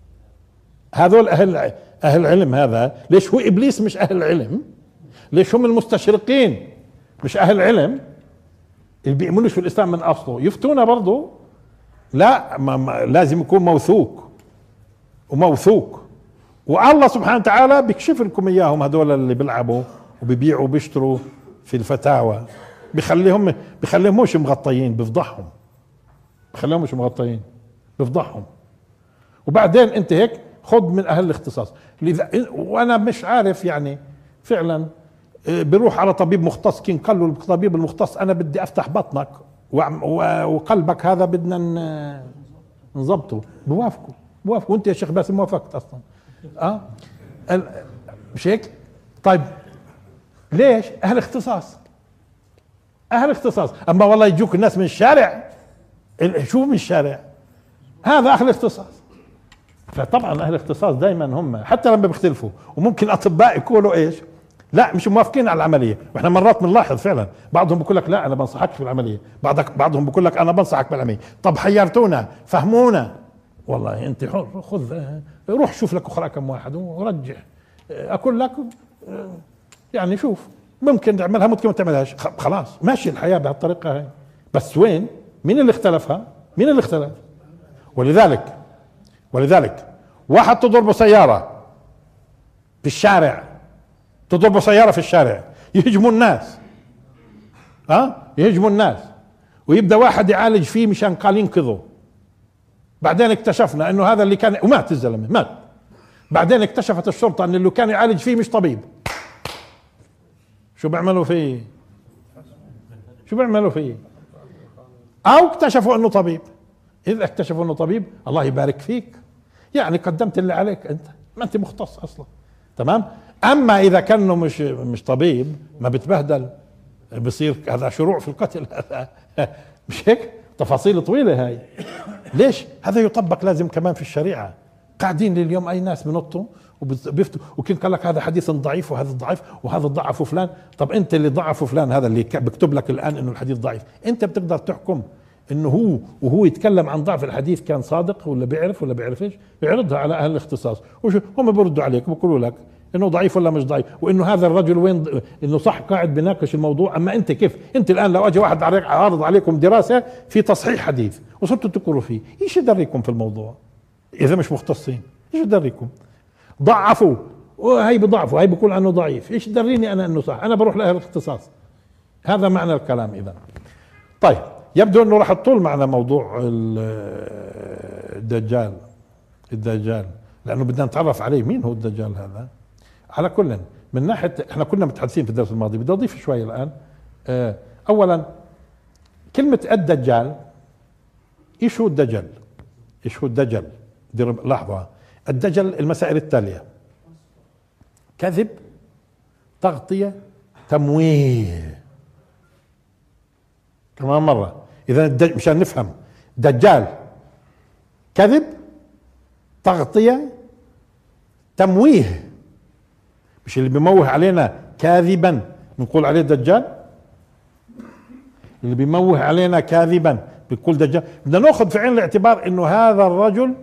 Speaker 1: هذول اهل اهل العلم. هذا ليش هو ابليس مش اهل علم؟ ليش هم المستشرقين مش اهل علم اللي بيؤمنوش في الاسلام من اصله يفتونا برضو؟ لا، ما ما لازم يكون موثوق وموثوق، والله سبحانه وتعالى بيكشف لكم اياهم. هذول اللي بيلعبوا وبيبيعوا وبيشتروا في الفتاوى بيخليهم بيخليهم مش مغطيين، بفضحهم، بيخليهم مش مغطيين بفضحهم. وبعدين انت هيك خذ من اهل الاختصاص. وانا مش عارف يعني فعلا بيروح على طبيب مختص، كين قال له الطبيب المختص انا بدي افتح بطنك وقلبك هذا بدنا نظبطه، بوافقوا بوافقوا. وانت يا شيخ باسم موافقت اصلا؟ اه مش هيك؟ طيب ليش؟ اهل اختصاص، اهل اختصاص. اما والله يجوك الناس من الشارع، شو من الشارع؟ هذا اهل اختصاص. فطبعا اهل الاختصاص دائما هم حتى لما بيختلفوا، وممكن اطباء يكونوا ايش؟ لا مش موافقين على العمليه. واحنا مرات بنلاحظ فعلا بعضهم بيقول لك لا انا بنصحكش في العمليه، بعضك بعضهم بيقول لك انا بنصحك بالعمليه. طب حيرتونا، فهمونا. والله انت حر، خذ روح شوف لك اخرى كم واحد ورجح. اقول لك يعني شوف ممكن تعملها ممكن ما تعملهاش، خلاص ماشي الحياه بهالطريقه هاي. بس وين؟ مين اللي اختلفها؟ مين اللي اختلف؟ ولذلك ولذلك واحد تضربه سياره في الشارع، تضربه سياره في الشارع، يهجموا الناس، ها أه؟ يهجموا الناس، ويبدا واحد يعالج فيه مشان قال ينقذه. بعدين اكتشفنا انه هذا اللي كان، ومات الزلمه مات. بعدين اكتشفت الشرطه ان اللي كان يعالج فيه مش طبيب. شو بيعملوا فيه؟ شو بيعملوا فيه؟ او اكتشفوا انه طبيب. اذا اكتشفوا انه طبيب الله يبارك فيك، يعني قدمت اللي عليك انت، ما انت مختص اصلا. تمام. اما اذا كانه مش مش طبيب ما بتبهدل، بصير هذا شروع في القتل. مش هيك؟ تفاصيل طويله هاي. ليش؟ هذا يطبق لازم كمان في الشريعه. قاعدين لليوم اي ناس بنطوا وبيفتوا، وكان قال لك هذا حديث ضعيف وهذا ضعيف وهذا ضعف فلان. طب انت اللي ضعف فلان، هذا اللي بكتب لك الان انه الحديث ضعيف، انت بتقدر تحكم انه هو وهو يتكلم عن ضعف الحديث كان صادق ولا بيعرف ولا بيعرفش؟ بيعرضها على اهل الاختصاص، وشو هم بيردوا عليك بيقولوا لك انه ضعيف ولا مش ضعيف، وانه هذا الرجل وين، انه صح قاعد بيناقش الموضوع. اما انت كيف؟ انت الان لو اجى واحد عارض عليكم دراسه في تصحيح حديث وصرتوا تقروا فيه، ايش يدريكم في الموضوع اذا مش مختصين؟ ايش يدريكم؟ ضعفوا وهي بضعفوا، هي بقول عنه ضعيف، ايش دريني انا انه صح؟ انا بروح لاهل الاختصاص. هذا معنى الكلام. اذا طيب يبدو انه راح تطول معنا موضوع الدجال الدجال لانه بدنا نتعرف عليه. مين هو الدجال هذا؟ على كل من ناحيه احنا كنا متحدثين في الدرس الماضي، بدي اضيف شوي الان. اه اولا كلمه الدجال، ايش هو الدجل؟ ايش هو الدجل؟ دير لحظه، الدجل المسائل التاليه: كذب، تغطيه، تمويه. كمان مره، اذا الدج... مشان نفهم، دجال كذب، تغطيه، تمويه. مش اللي بيموه علينا كاذبا بنقول عليه دجال؟ اللي بيموه علينا كاذبا بنقول دجال. بدنا ناخذ في عين الاعتبار انه هذا الرجل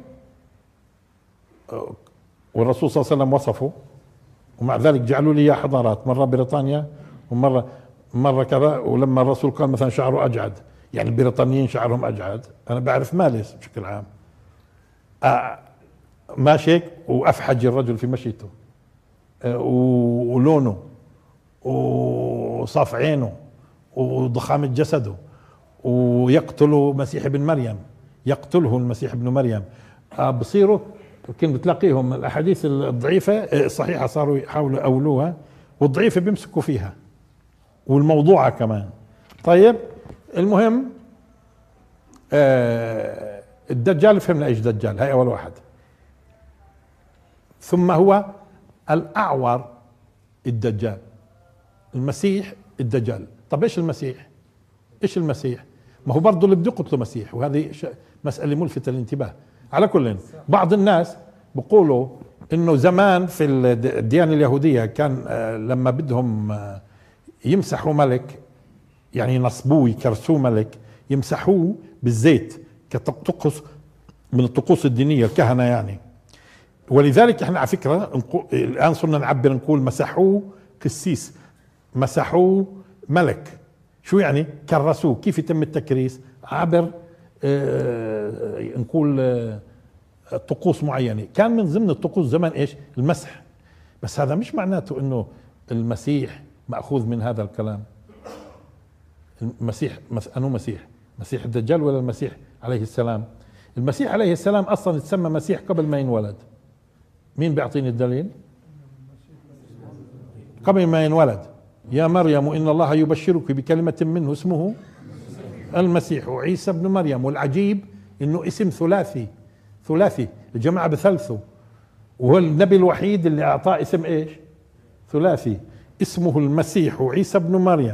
Speaker 1: والرسول صلى الله عليه وسلم وصفه، ومع ذلك جعلوا لي اياه حضارات، مره بريطانيا ومره مره كذا. ولما الرسول قال مثلا شعره اجعد، يعني البريطانيين شعرهم اجعد، انا بعرف ماليس بشكل عام. آه ماشي هيك، وافحج الرجل في مشيته، آه ولونه وصاف عينه وضخامة جسده، ويقتل مسيح ابن مريم، يقتله المسيح ابن مريم. آه بصيروا يمكن بتلاقيهم الاحاديث الضعيفه الصحيحه صاروا يحاولوا يأولوها، والضعيفه بيمسكوا فيها، والموضوعه كمان. طيب المهم آه الدجال فهمنا ايش دجال، هاي اول واحد. ثم هو الاعور الدجال، المسيح الدجال. طب ايش المسيح؟ ايش المسيح؟ ما هو برضه اللي بده يقتله مسيح، وهذه مسألة ملفتة للانتباه. على كل، بعض الناس بيقولوا انه زمان في الديانة اليهودية كان لما بدهم يمسحوا ملك، يعني ينصبوه يكرسوه ملك، يمسحوه بالزيت كطقس من الطقوس الدينية، الكهنة يعني. ولذلك احنا على فكرة الان صرنا نعبر نقول مسحوه قسيس، مسحوه ملك. شو يعني كرسوه؟ كيف يتم التكريس؟ عبر آه نقول آه طقوس معينة. كان من ضمن الطقوس زمان ايش؟ المسح. بس هذا مش معناته انه المسيح مأخوذ من هذا الكلام. المسيح انه مسيح مسيح الدجال ولا المسيح عليه السلام؟ المسيح عليه السلام اصلا يتسمى مسيح قبل ما ينولد. مين بيعطيني الدليل؟ قبل ما ينولد: يا مريم إن الله يبشرك بكلمة منه اسمه المسيح عيسى ابن مريم. والعجيب انه اسم ثلاثي، ثلاثي الجماعة بثلثه، وهو النبي الوحيد اللي اعطاه اسم ايش؟ ثلاثي، اسمه المسيح عيسى ابن مريم،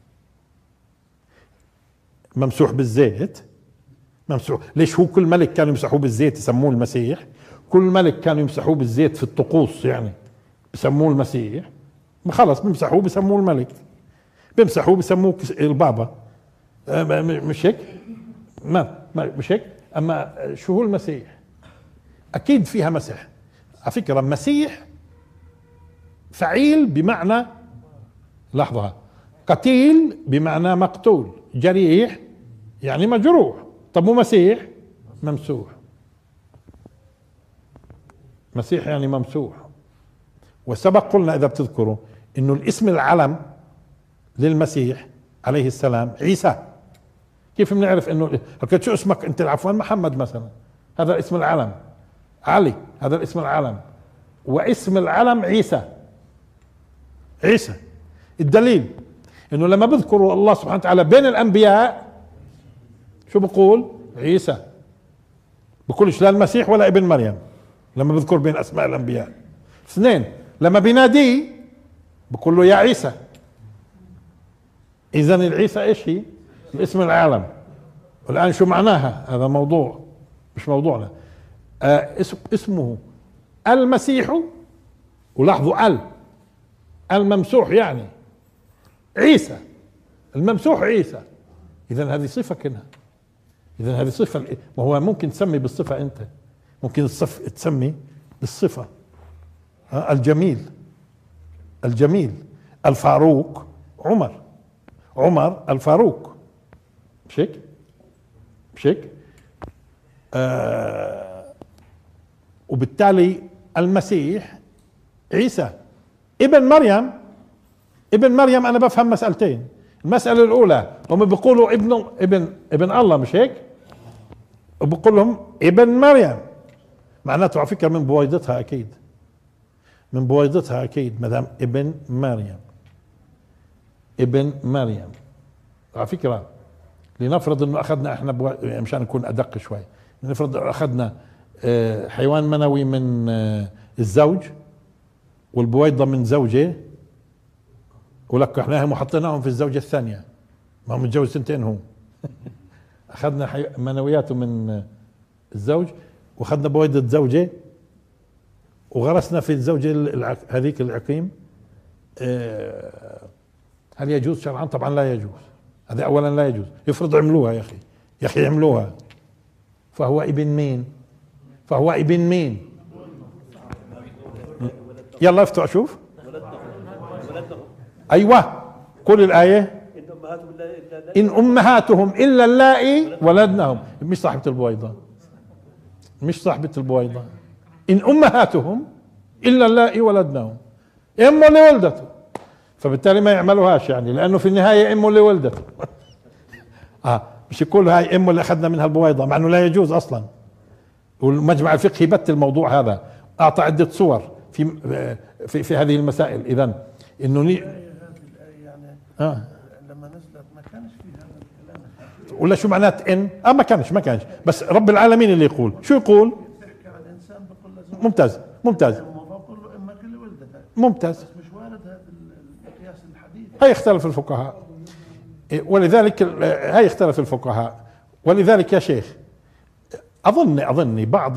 Speaker 1: ممسوح بالزيت. ممسوح ليش؟ هو كل ملك كانوا يمسحوه بالزيت يسموه المسيح، كل ملك كانوا يمسحوه بالزيت في الطقوس يعني بسموه المسيح. خلص بيمسحوه بسموه الملك، بيمسحوه بسموه البابا، مش هيك؟ ما مش هيك؟ اما شو هو المسيح؟ اكيد فيها مسح. على فكره مسيح فعيل بمعنى، لحظه، قتيل بمعنى مقتول، جريح يعني مجروح. طب مو مسيح؟ ممسوح. مسيح يعني ممسوح. وسبق قلنا اذا بتذكروا انه الاسم العلم للمسيح عليه السلام عيسى. كيف بنعرف انه قلت شو اسمك انت؟ عفوا محمد مثلا، هذا اسم العلم. علي هذا الاسم العلم، واسم العلم عيسى. عيسى. الدليل انه لما بذكروا الله سبحانه وتعالى بين الانبياء شو بقول؟ عيسى. بقولش لا المسيح ولا ابن مريم لما بذكر بين اسماء الانبياء. اثنين، لما بيناديه بقول له يا عيسى. اذا العيسى ايش هي؟ الاسم العالم. والان شو معناها؟ هذا موضوع مش موضوعنا. آه اسمه المسيح، ولاحظوا ال الممسوح يعني عيسى، الممسوح عيسى. اذا هذه صفه كنها، اذا هذه صفه. ما هو ممكن تسمي بالصفه، انت ممكن الصف تسمي بالصفه. الجميل، الجميل الفاروق عمر، عمر الفاروق، مش هيك؟ مش هيك؟ آه وبالتالي المسيح عيسى ابن مريم. ابن مريم انا بفهم مسألتين. المسألة الاولى هم بيقولوا ابن ابن ابن الله، مش هيك؟ وبقول لهم ابن مريم، معناته على فكرة من بويضتها اكيد. من بويضتها اكيد ما دام ابن مريم. ابن مريم على فكره، لنفرض انه اخذنا احنا بو... مشان نكون ادق شوي، لنفرض اخذنا حيوان منوي من الزوج والبويضه من زوجه ولقحناهم وحطيناهم في الزوجه الثانيه، ما هو متجوز سنتين هو. اخذنا حي... منوياته من الزوج واخذنا بويضه زوجه وغرسنا في الزوجه الع... هذيك العقيم. أه... هل يجوز شرعا؟ طبعا لا يجوز. هذا اولا لا يجوز. يفرض عملوها يا اخي، يا اخي عملوها. فهو ابن مين؟ فهو ابن مين؟ يلا افتحوا شوف. ايوه قول الايه. ان امهاتهم الا اللائي ولدنهم. مش صاحبه البويضه، مش صاحبه البويضه. ان امهاتهم الا اللائي ولدنهم، امه اللي ولدته، فبالتالي ما يعملوهاش يعني، لانه في النهايه امه اللي ولدته. اه مش يقول هاي امه اللي اخذنا منها البويضه، مع انه لا يجوز اصلا. والمجمع الفقهي بت الموضوع هذا، اعطى عده صور في في, في هذه المسائل. اذا انه ني...
Speaker 3: يعني
Speaker 1: آه.
Speaker 3: لما نزلت ما كانش في هذا الكلام.
Speaker 1: ولا شو معنات ان؟ اه ما كانش ما كانش بس رب العالمين اللي يقول. شو يقول؟
Speaker 3: بيحكي عن انسان بقول له زوج
Speaker 1: ممتاز ممتاز
Speaker 3: بقول له امك اللي ولدتك،
Speaker 1: ممتاز.
Speaker 3: بس مش وارد هذا المقياس الحديث.
Speaker 1: هاي اختلف الفقهاء، ولذلك هاي اختلف الفقهاء. ولذلك يا شيخ اظن اظني بعض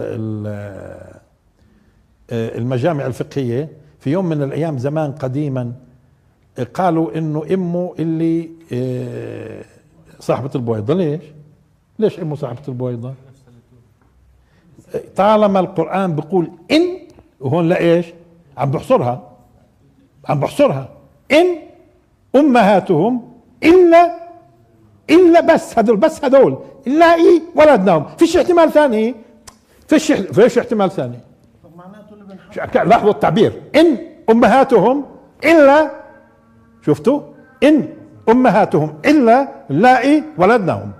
Speaker 1: المجامع الفقهيه في يوم من الايام زمان قديما قالوا انه امه اللي صاحبه البويضه. ليش؟ ليش امه صاحبه البويضه؟ طالما القران بيقول ان، وهون لا ايش؟ عم بحصرها، عم بحصرها ان امهاتهم الا الا بس هذول، بس هذول اللائي ولدناهم. فيش احتمال ثاني، فيش فيش احتمال ثاني.
Speaker 3: طب معناته اللي بنحط
Speaker 1: لاحظوا التعبير ان امهاتهم الا، شفتوا؟ ان امهاتهم الا اللائي ولدنهم.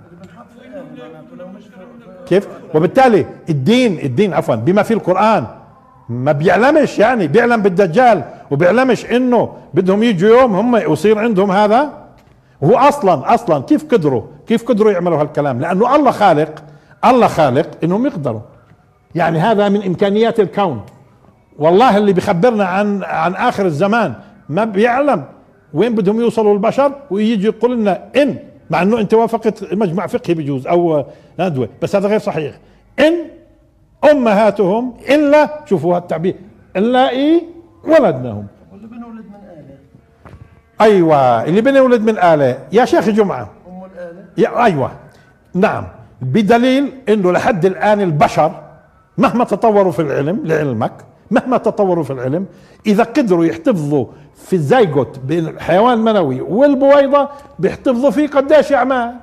Speaker 1: كيف؟ وبالتالي الدين الدين عفوا بما في القرآن ما بيعلمش، يعني بيعلم بالدجال وبيعلمش انه بدهم يجوا يوم هم يصير عندهم هذا. وهو اصلا اصلا كيف قدروا كيف قدروا يعملوا هالكلام؟ لانه الله خالق، الله خالق انهم يقدروا. يعني هذا من امكانيات الكون. والله اللي بيخبرنا عن عن اخر الزمان ما بيعلم وين بدهم يوصلوا البشر، ويجي يقول لنا ان، مع انه انت وافقت مجمع فقهي بجوز او ندوه، بس هذا غير صحيح. ان امهاتهم الا، شوفوا التعبير، اللائي ولدنهم.
Speaker 3: واللي بنولد من آلة.
Speaker 1: ايوه اللي بنولد من آلة يا شيخ جمعه.
Speaker 3: ام الآلة.
Speaker 1: يا ايوه نعم، بدليل انه لحد الان البشر مهما تطوروا في العلم، لعلمك مهما تطوروا في العلم، اذا قدروا يحتفظوا في الزيجوت بين الحيوان المنوي والبويضه بيحتفظوا فيه قديش يا عماد؟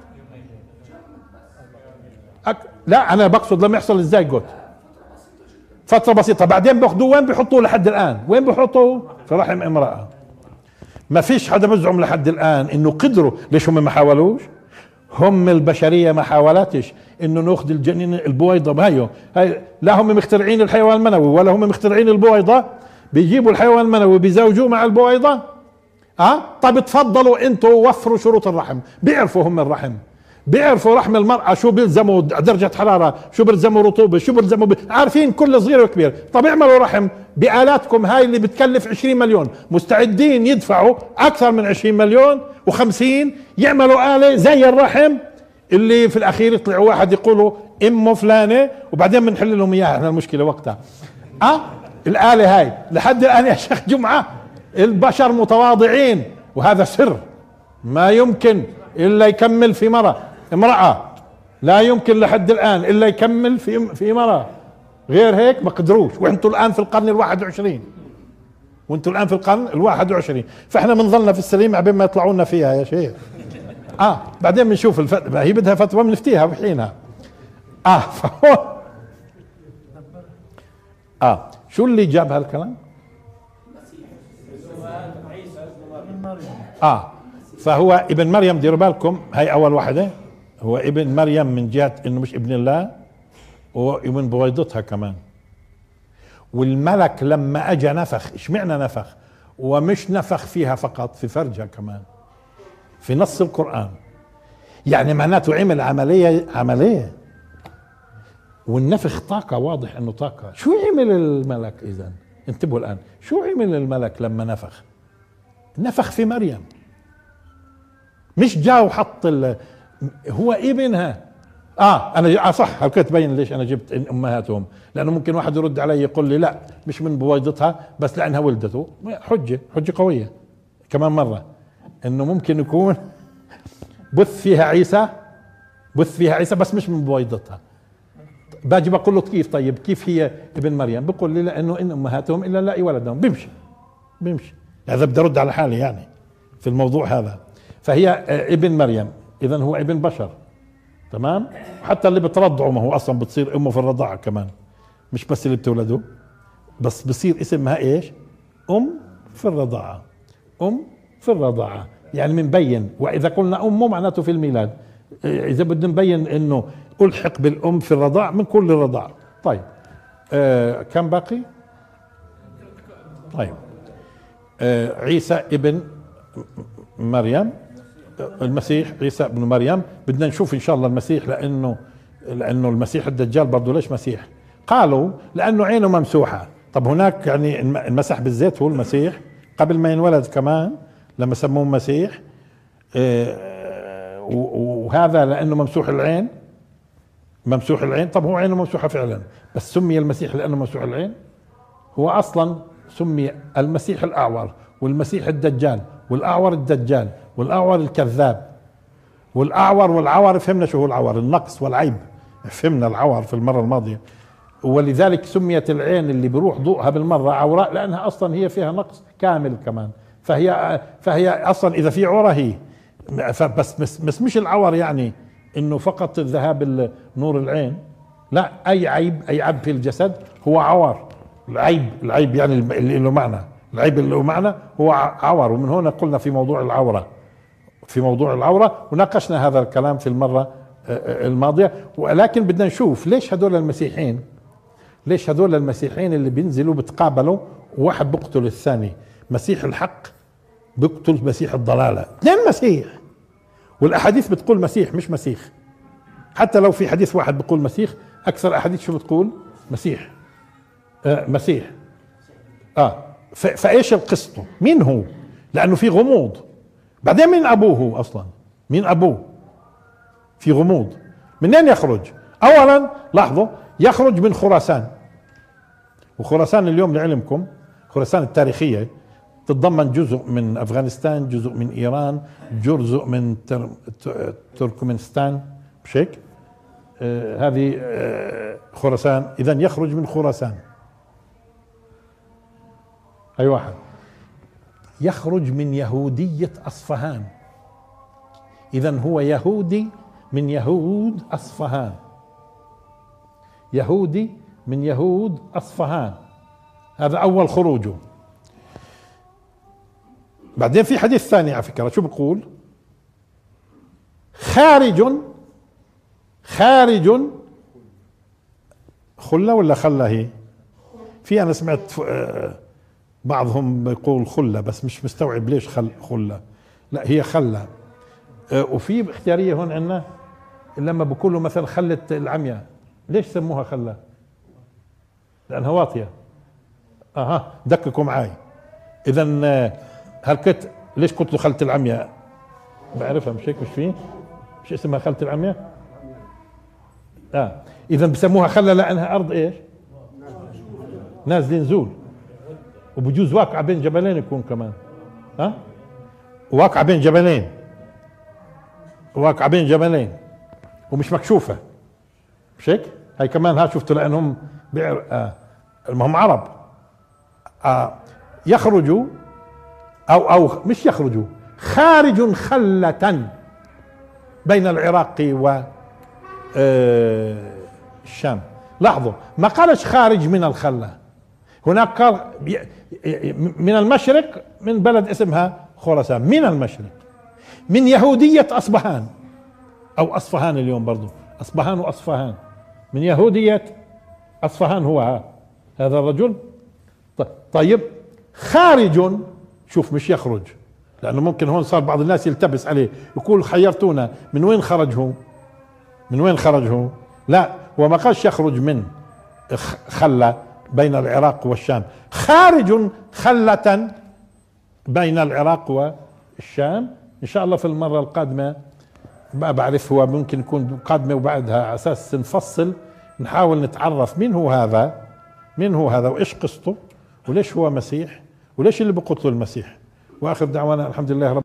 Speaker 1: أك... لا انا بقصد لما يحصل الزيجوت فتره بسيطه، بعدين باخذوه وين بيحطوه لحد الان؟ وين بيحطوه؟ في رحم امراه. ما فيش حدا بزعم لحد الان انه قدروا. ليش هم ما حاولوش؟ هم البشريه ما حاولتش انه ناخذ الجنين البويضه. هايو هاي لا هم مخترعين الحيوان المنوي ولا هم مخترعين البويضه، بيجيبوا الحيوان المنوي بيزوجوه مع البويضه. اه طيب تفضلوا انتوا وفروا شروط الرحم. بيعرفوا هم الرحم، بيعرفوا رحم المرأة شو بيلزموا درجة حرارة، شو بيلزموا رطوبة، شو بيلزموا ب... عارفين كل صغير وكبير. طب اعملوا رحم بآلاتكم هاي اللي بتكلف عشرين مليون، مستعدين يدفعوا أكثر من عشرين مليون وخمسين يعملوا آلة زي الرحم اللي في الأخير يطلعوا واحد يقولوا إمه فلانة وبعدين بنحل لهم إياها احنا المشكلة وقتها. اه الآلة هاي لحد الآن يا شيخ جمعة البشر متواضعين، وهذا سر ما يمكن إلا يكمل في مرة امرأة، لا يمكن لحد الآن إلا يكمل في في مرة، غير هيك ما قدروش. وانتوا الآن في القرن الواحد وعشرين، وانتوا الآن في القرن الواحد وعشرين، فاحنا بنظلنا في السليم عبين ما يطلعوا لنا فيها يا شيخ. اه بعدين بنشوف الفتوى، هي بدها فتوى بنفتيها بحينها. اه فهو اه شو اللي جاب هالكلام؟ اه فهو ابن مريم. ديروا بالكم هاي اول واحدة، هو ابن مريم من جهة انه مش ابن الله ومن بويضتها كمان. والملك لما اجى نفخ، اشمعنى نفخ؟ ومش نفخ فيها فقط، في فرجها كمان في نص القرآن. يعني معناته عمل عملية عملية والنفخ طاقة، واضح انه طاقة. شو عمل الملك اذا؟ انتبهوا الان، شو عمل الملك لما نفخ؟ نفخ في مريم، مش جاء وحط ال... هو ابنها. اه انا آه صح، هل كنت تبين ليش انا جبت إن امهاتهم؟ لانه ممكن واحد يرد علي يقول لي لا مش من بويضتها بس لانها ولدته. حجة حجة قوية كمان مرة، انه ممكن يكون بث فيها عيسى، بث فيها عيسى بس مش من بويضتها. باجي بقول له كيف؟ طيب كيف هي ابن مريم؟ بقول لي لانه ان امهاتهم الا لا ولدهم. بيمشي بيمشي هذا بدي ارد على حالي يعني في الموضوع هذا. فهي ابن مريم، اذا هو ابن بشر، تمام. حتى اللي بترضعه ما هو اصلا بتصير امه في الرضاعه كمان، مش بس اللي بتولده، بس بصير اسمها ايش؟ ام في الرضاعه، ام في الرضاعه. يعني بنبين، واذا قلنا ام مو معناته في الميلاد، اذا بدنا نبين انه الحق بالام في الرضاع من كل رضاع. طيب آه كم باقي؟ طيب آه عيسى ابن مريم، المسيح عيسى ابن مريم. بدنا نشوف ان شاء الله المسيح، لانه لانه المسيح الدجال برضه ليش مسيح؟ قالوا لانه عينه ممسوحه. طب هناك يعني المسح بالزيت هو المسيح قبل ما ينولد كمان لما سموه مسيح، آه وهذا لانه ممسوح العين، ممسوح العين. طب هو عينه ممسوحه فعلا، بس سمي المسيح لانه ممسوح العين. هو اصلا سمي المسيح الاعور والمسيح الدجال والاعور الدجال والاعور الكذاب والاعور والعور. فهمنا شو هو العور؟ النقص والعيب، فهمنا العور في المره الماضيه. ولذلك سميت العين اللي بيروح ضوءها بالمره عوراء، لانها اصلا هي فيها نقص كامل كمان. فهي فهي اصلا اذا في عوره هي فبس بس, بس مش العور يعني انه فقط الذهاب نور العين، لا، اي عيب اي عيب في الجسد هو عور. العيب العيب يعني اللي له معنى، العيب اللي له معنى هو عور. ومن هنا قلنا في موضوع العوره، في موضوع العوره وناقشنا هذا الكلام في المره الماضيه. ولكن بدنا نشوف ليش هذول المسيحيين، ليش هذول المسيحيين اللي بينزلوا بتقابلوا وواحد بقتل الثاني، مسيح الحق بيقتل مسيح الضلاله، اثنين مسيح. والاحاديث بتقول مسيح مش مسيح. حتى لو في حديث واحد بيقول مسيح، اكثر احاديث شو بتقول؟ مسيح. آه مسيح. اه فايش القصه؟ مين هو؟ لانه في غموض. بعدين مين ابوه هو اصلا؟ مين ابوه؟ في غموض. منين يخرج؟ اولا لاحظوا، يخرج من خراسان. وخراسان اليوم لعلمكم خراسان التاريخيه تتضمن جزء من افغانستان، جزء من ايران، جزء من تر... تركمانستان، مش هيك؟ آه هذه آه خراسان. اذا يخرج من خراسان. اي واحد يخرج من يهودية اصفهان. اذا هو يهودي من يهود اصفهان، يهودي من يهود اصفهان. هذا اول خروجه. بعدين في حديث ثاني على فكرة، شو بقول؟ خارج خارج خلة ولا خلة؟ هي في انا سمعت بعضهم يقول خلة بس مش مستوعب ليش خل خلة، لا هي خلة. وفي اختيارية هون عندنا لما بقولوا مثلا خلة العمياء، ليش سموها خلة؟ لانها واطية. اها دققوا معي. اذا هل كنت ليش قلت له خلة العمياء؟ بعرفها مش هيك؟ مش فيه مش اسمها خلة العمياء؟ اه اذا بسموها خلة لانها ارض ايش؟ نازلين نزول، وبجوز واقعة بين جبلين يكون كمان. ها أه؟ واقعة بين جبلين، واقعة بين جبلين ومش مكشوفة، مش هيك؟ هاي كمان ها شفتوا لانهم بيعر آه هم عرب. آه يخرجوا او او مش يخرجوا، خارج خلة بين العراق و آه الشام. لاحظوا ما قالش خارج من الخلة، هناك قال من المشرق، من بلد اسمها خراسان، من المشرق، من يهودية أصبهان أو أصفهان اليوم برضو، أصبهان وأصفهان، من يهودية أصفهان. هو ها هذا الرجل. طيب خارج، شوف مش يخرج، لأنه ممكن هون صار بعض الناس يلتبس عليه يقول خيرتونا، من وين خرج هو؟ من وين خرج هو؟ لا، هو ما قالش يخرج من خلة بين العراق والشام، خارج خلة بين العراق والشام. إن شاء الله في المرة القادمة ما بعرف، هو ممكن يكون قادمة وبعدها على أساس نفصل نحاول نتعرف مين هو هذا، مين هو هذا وإيش قصته وليش هو مسيح وليش اللي بقتلوا المسيح. وآخر دعوانا الحمد لله رب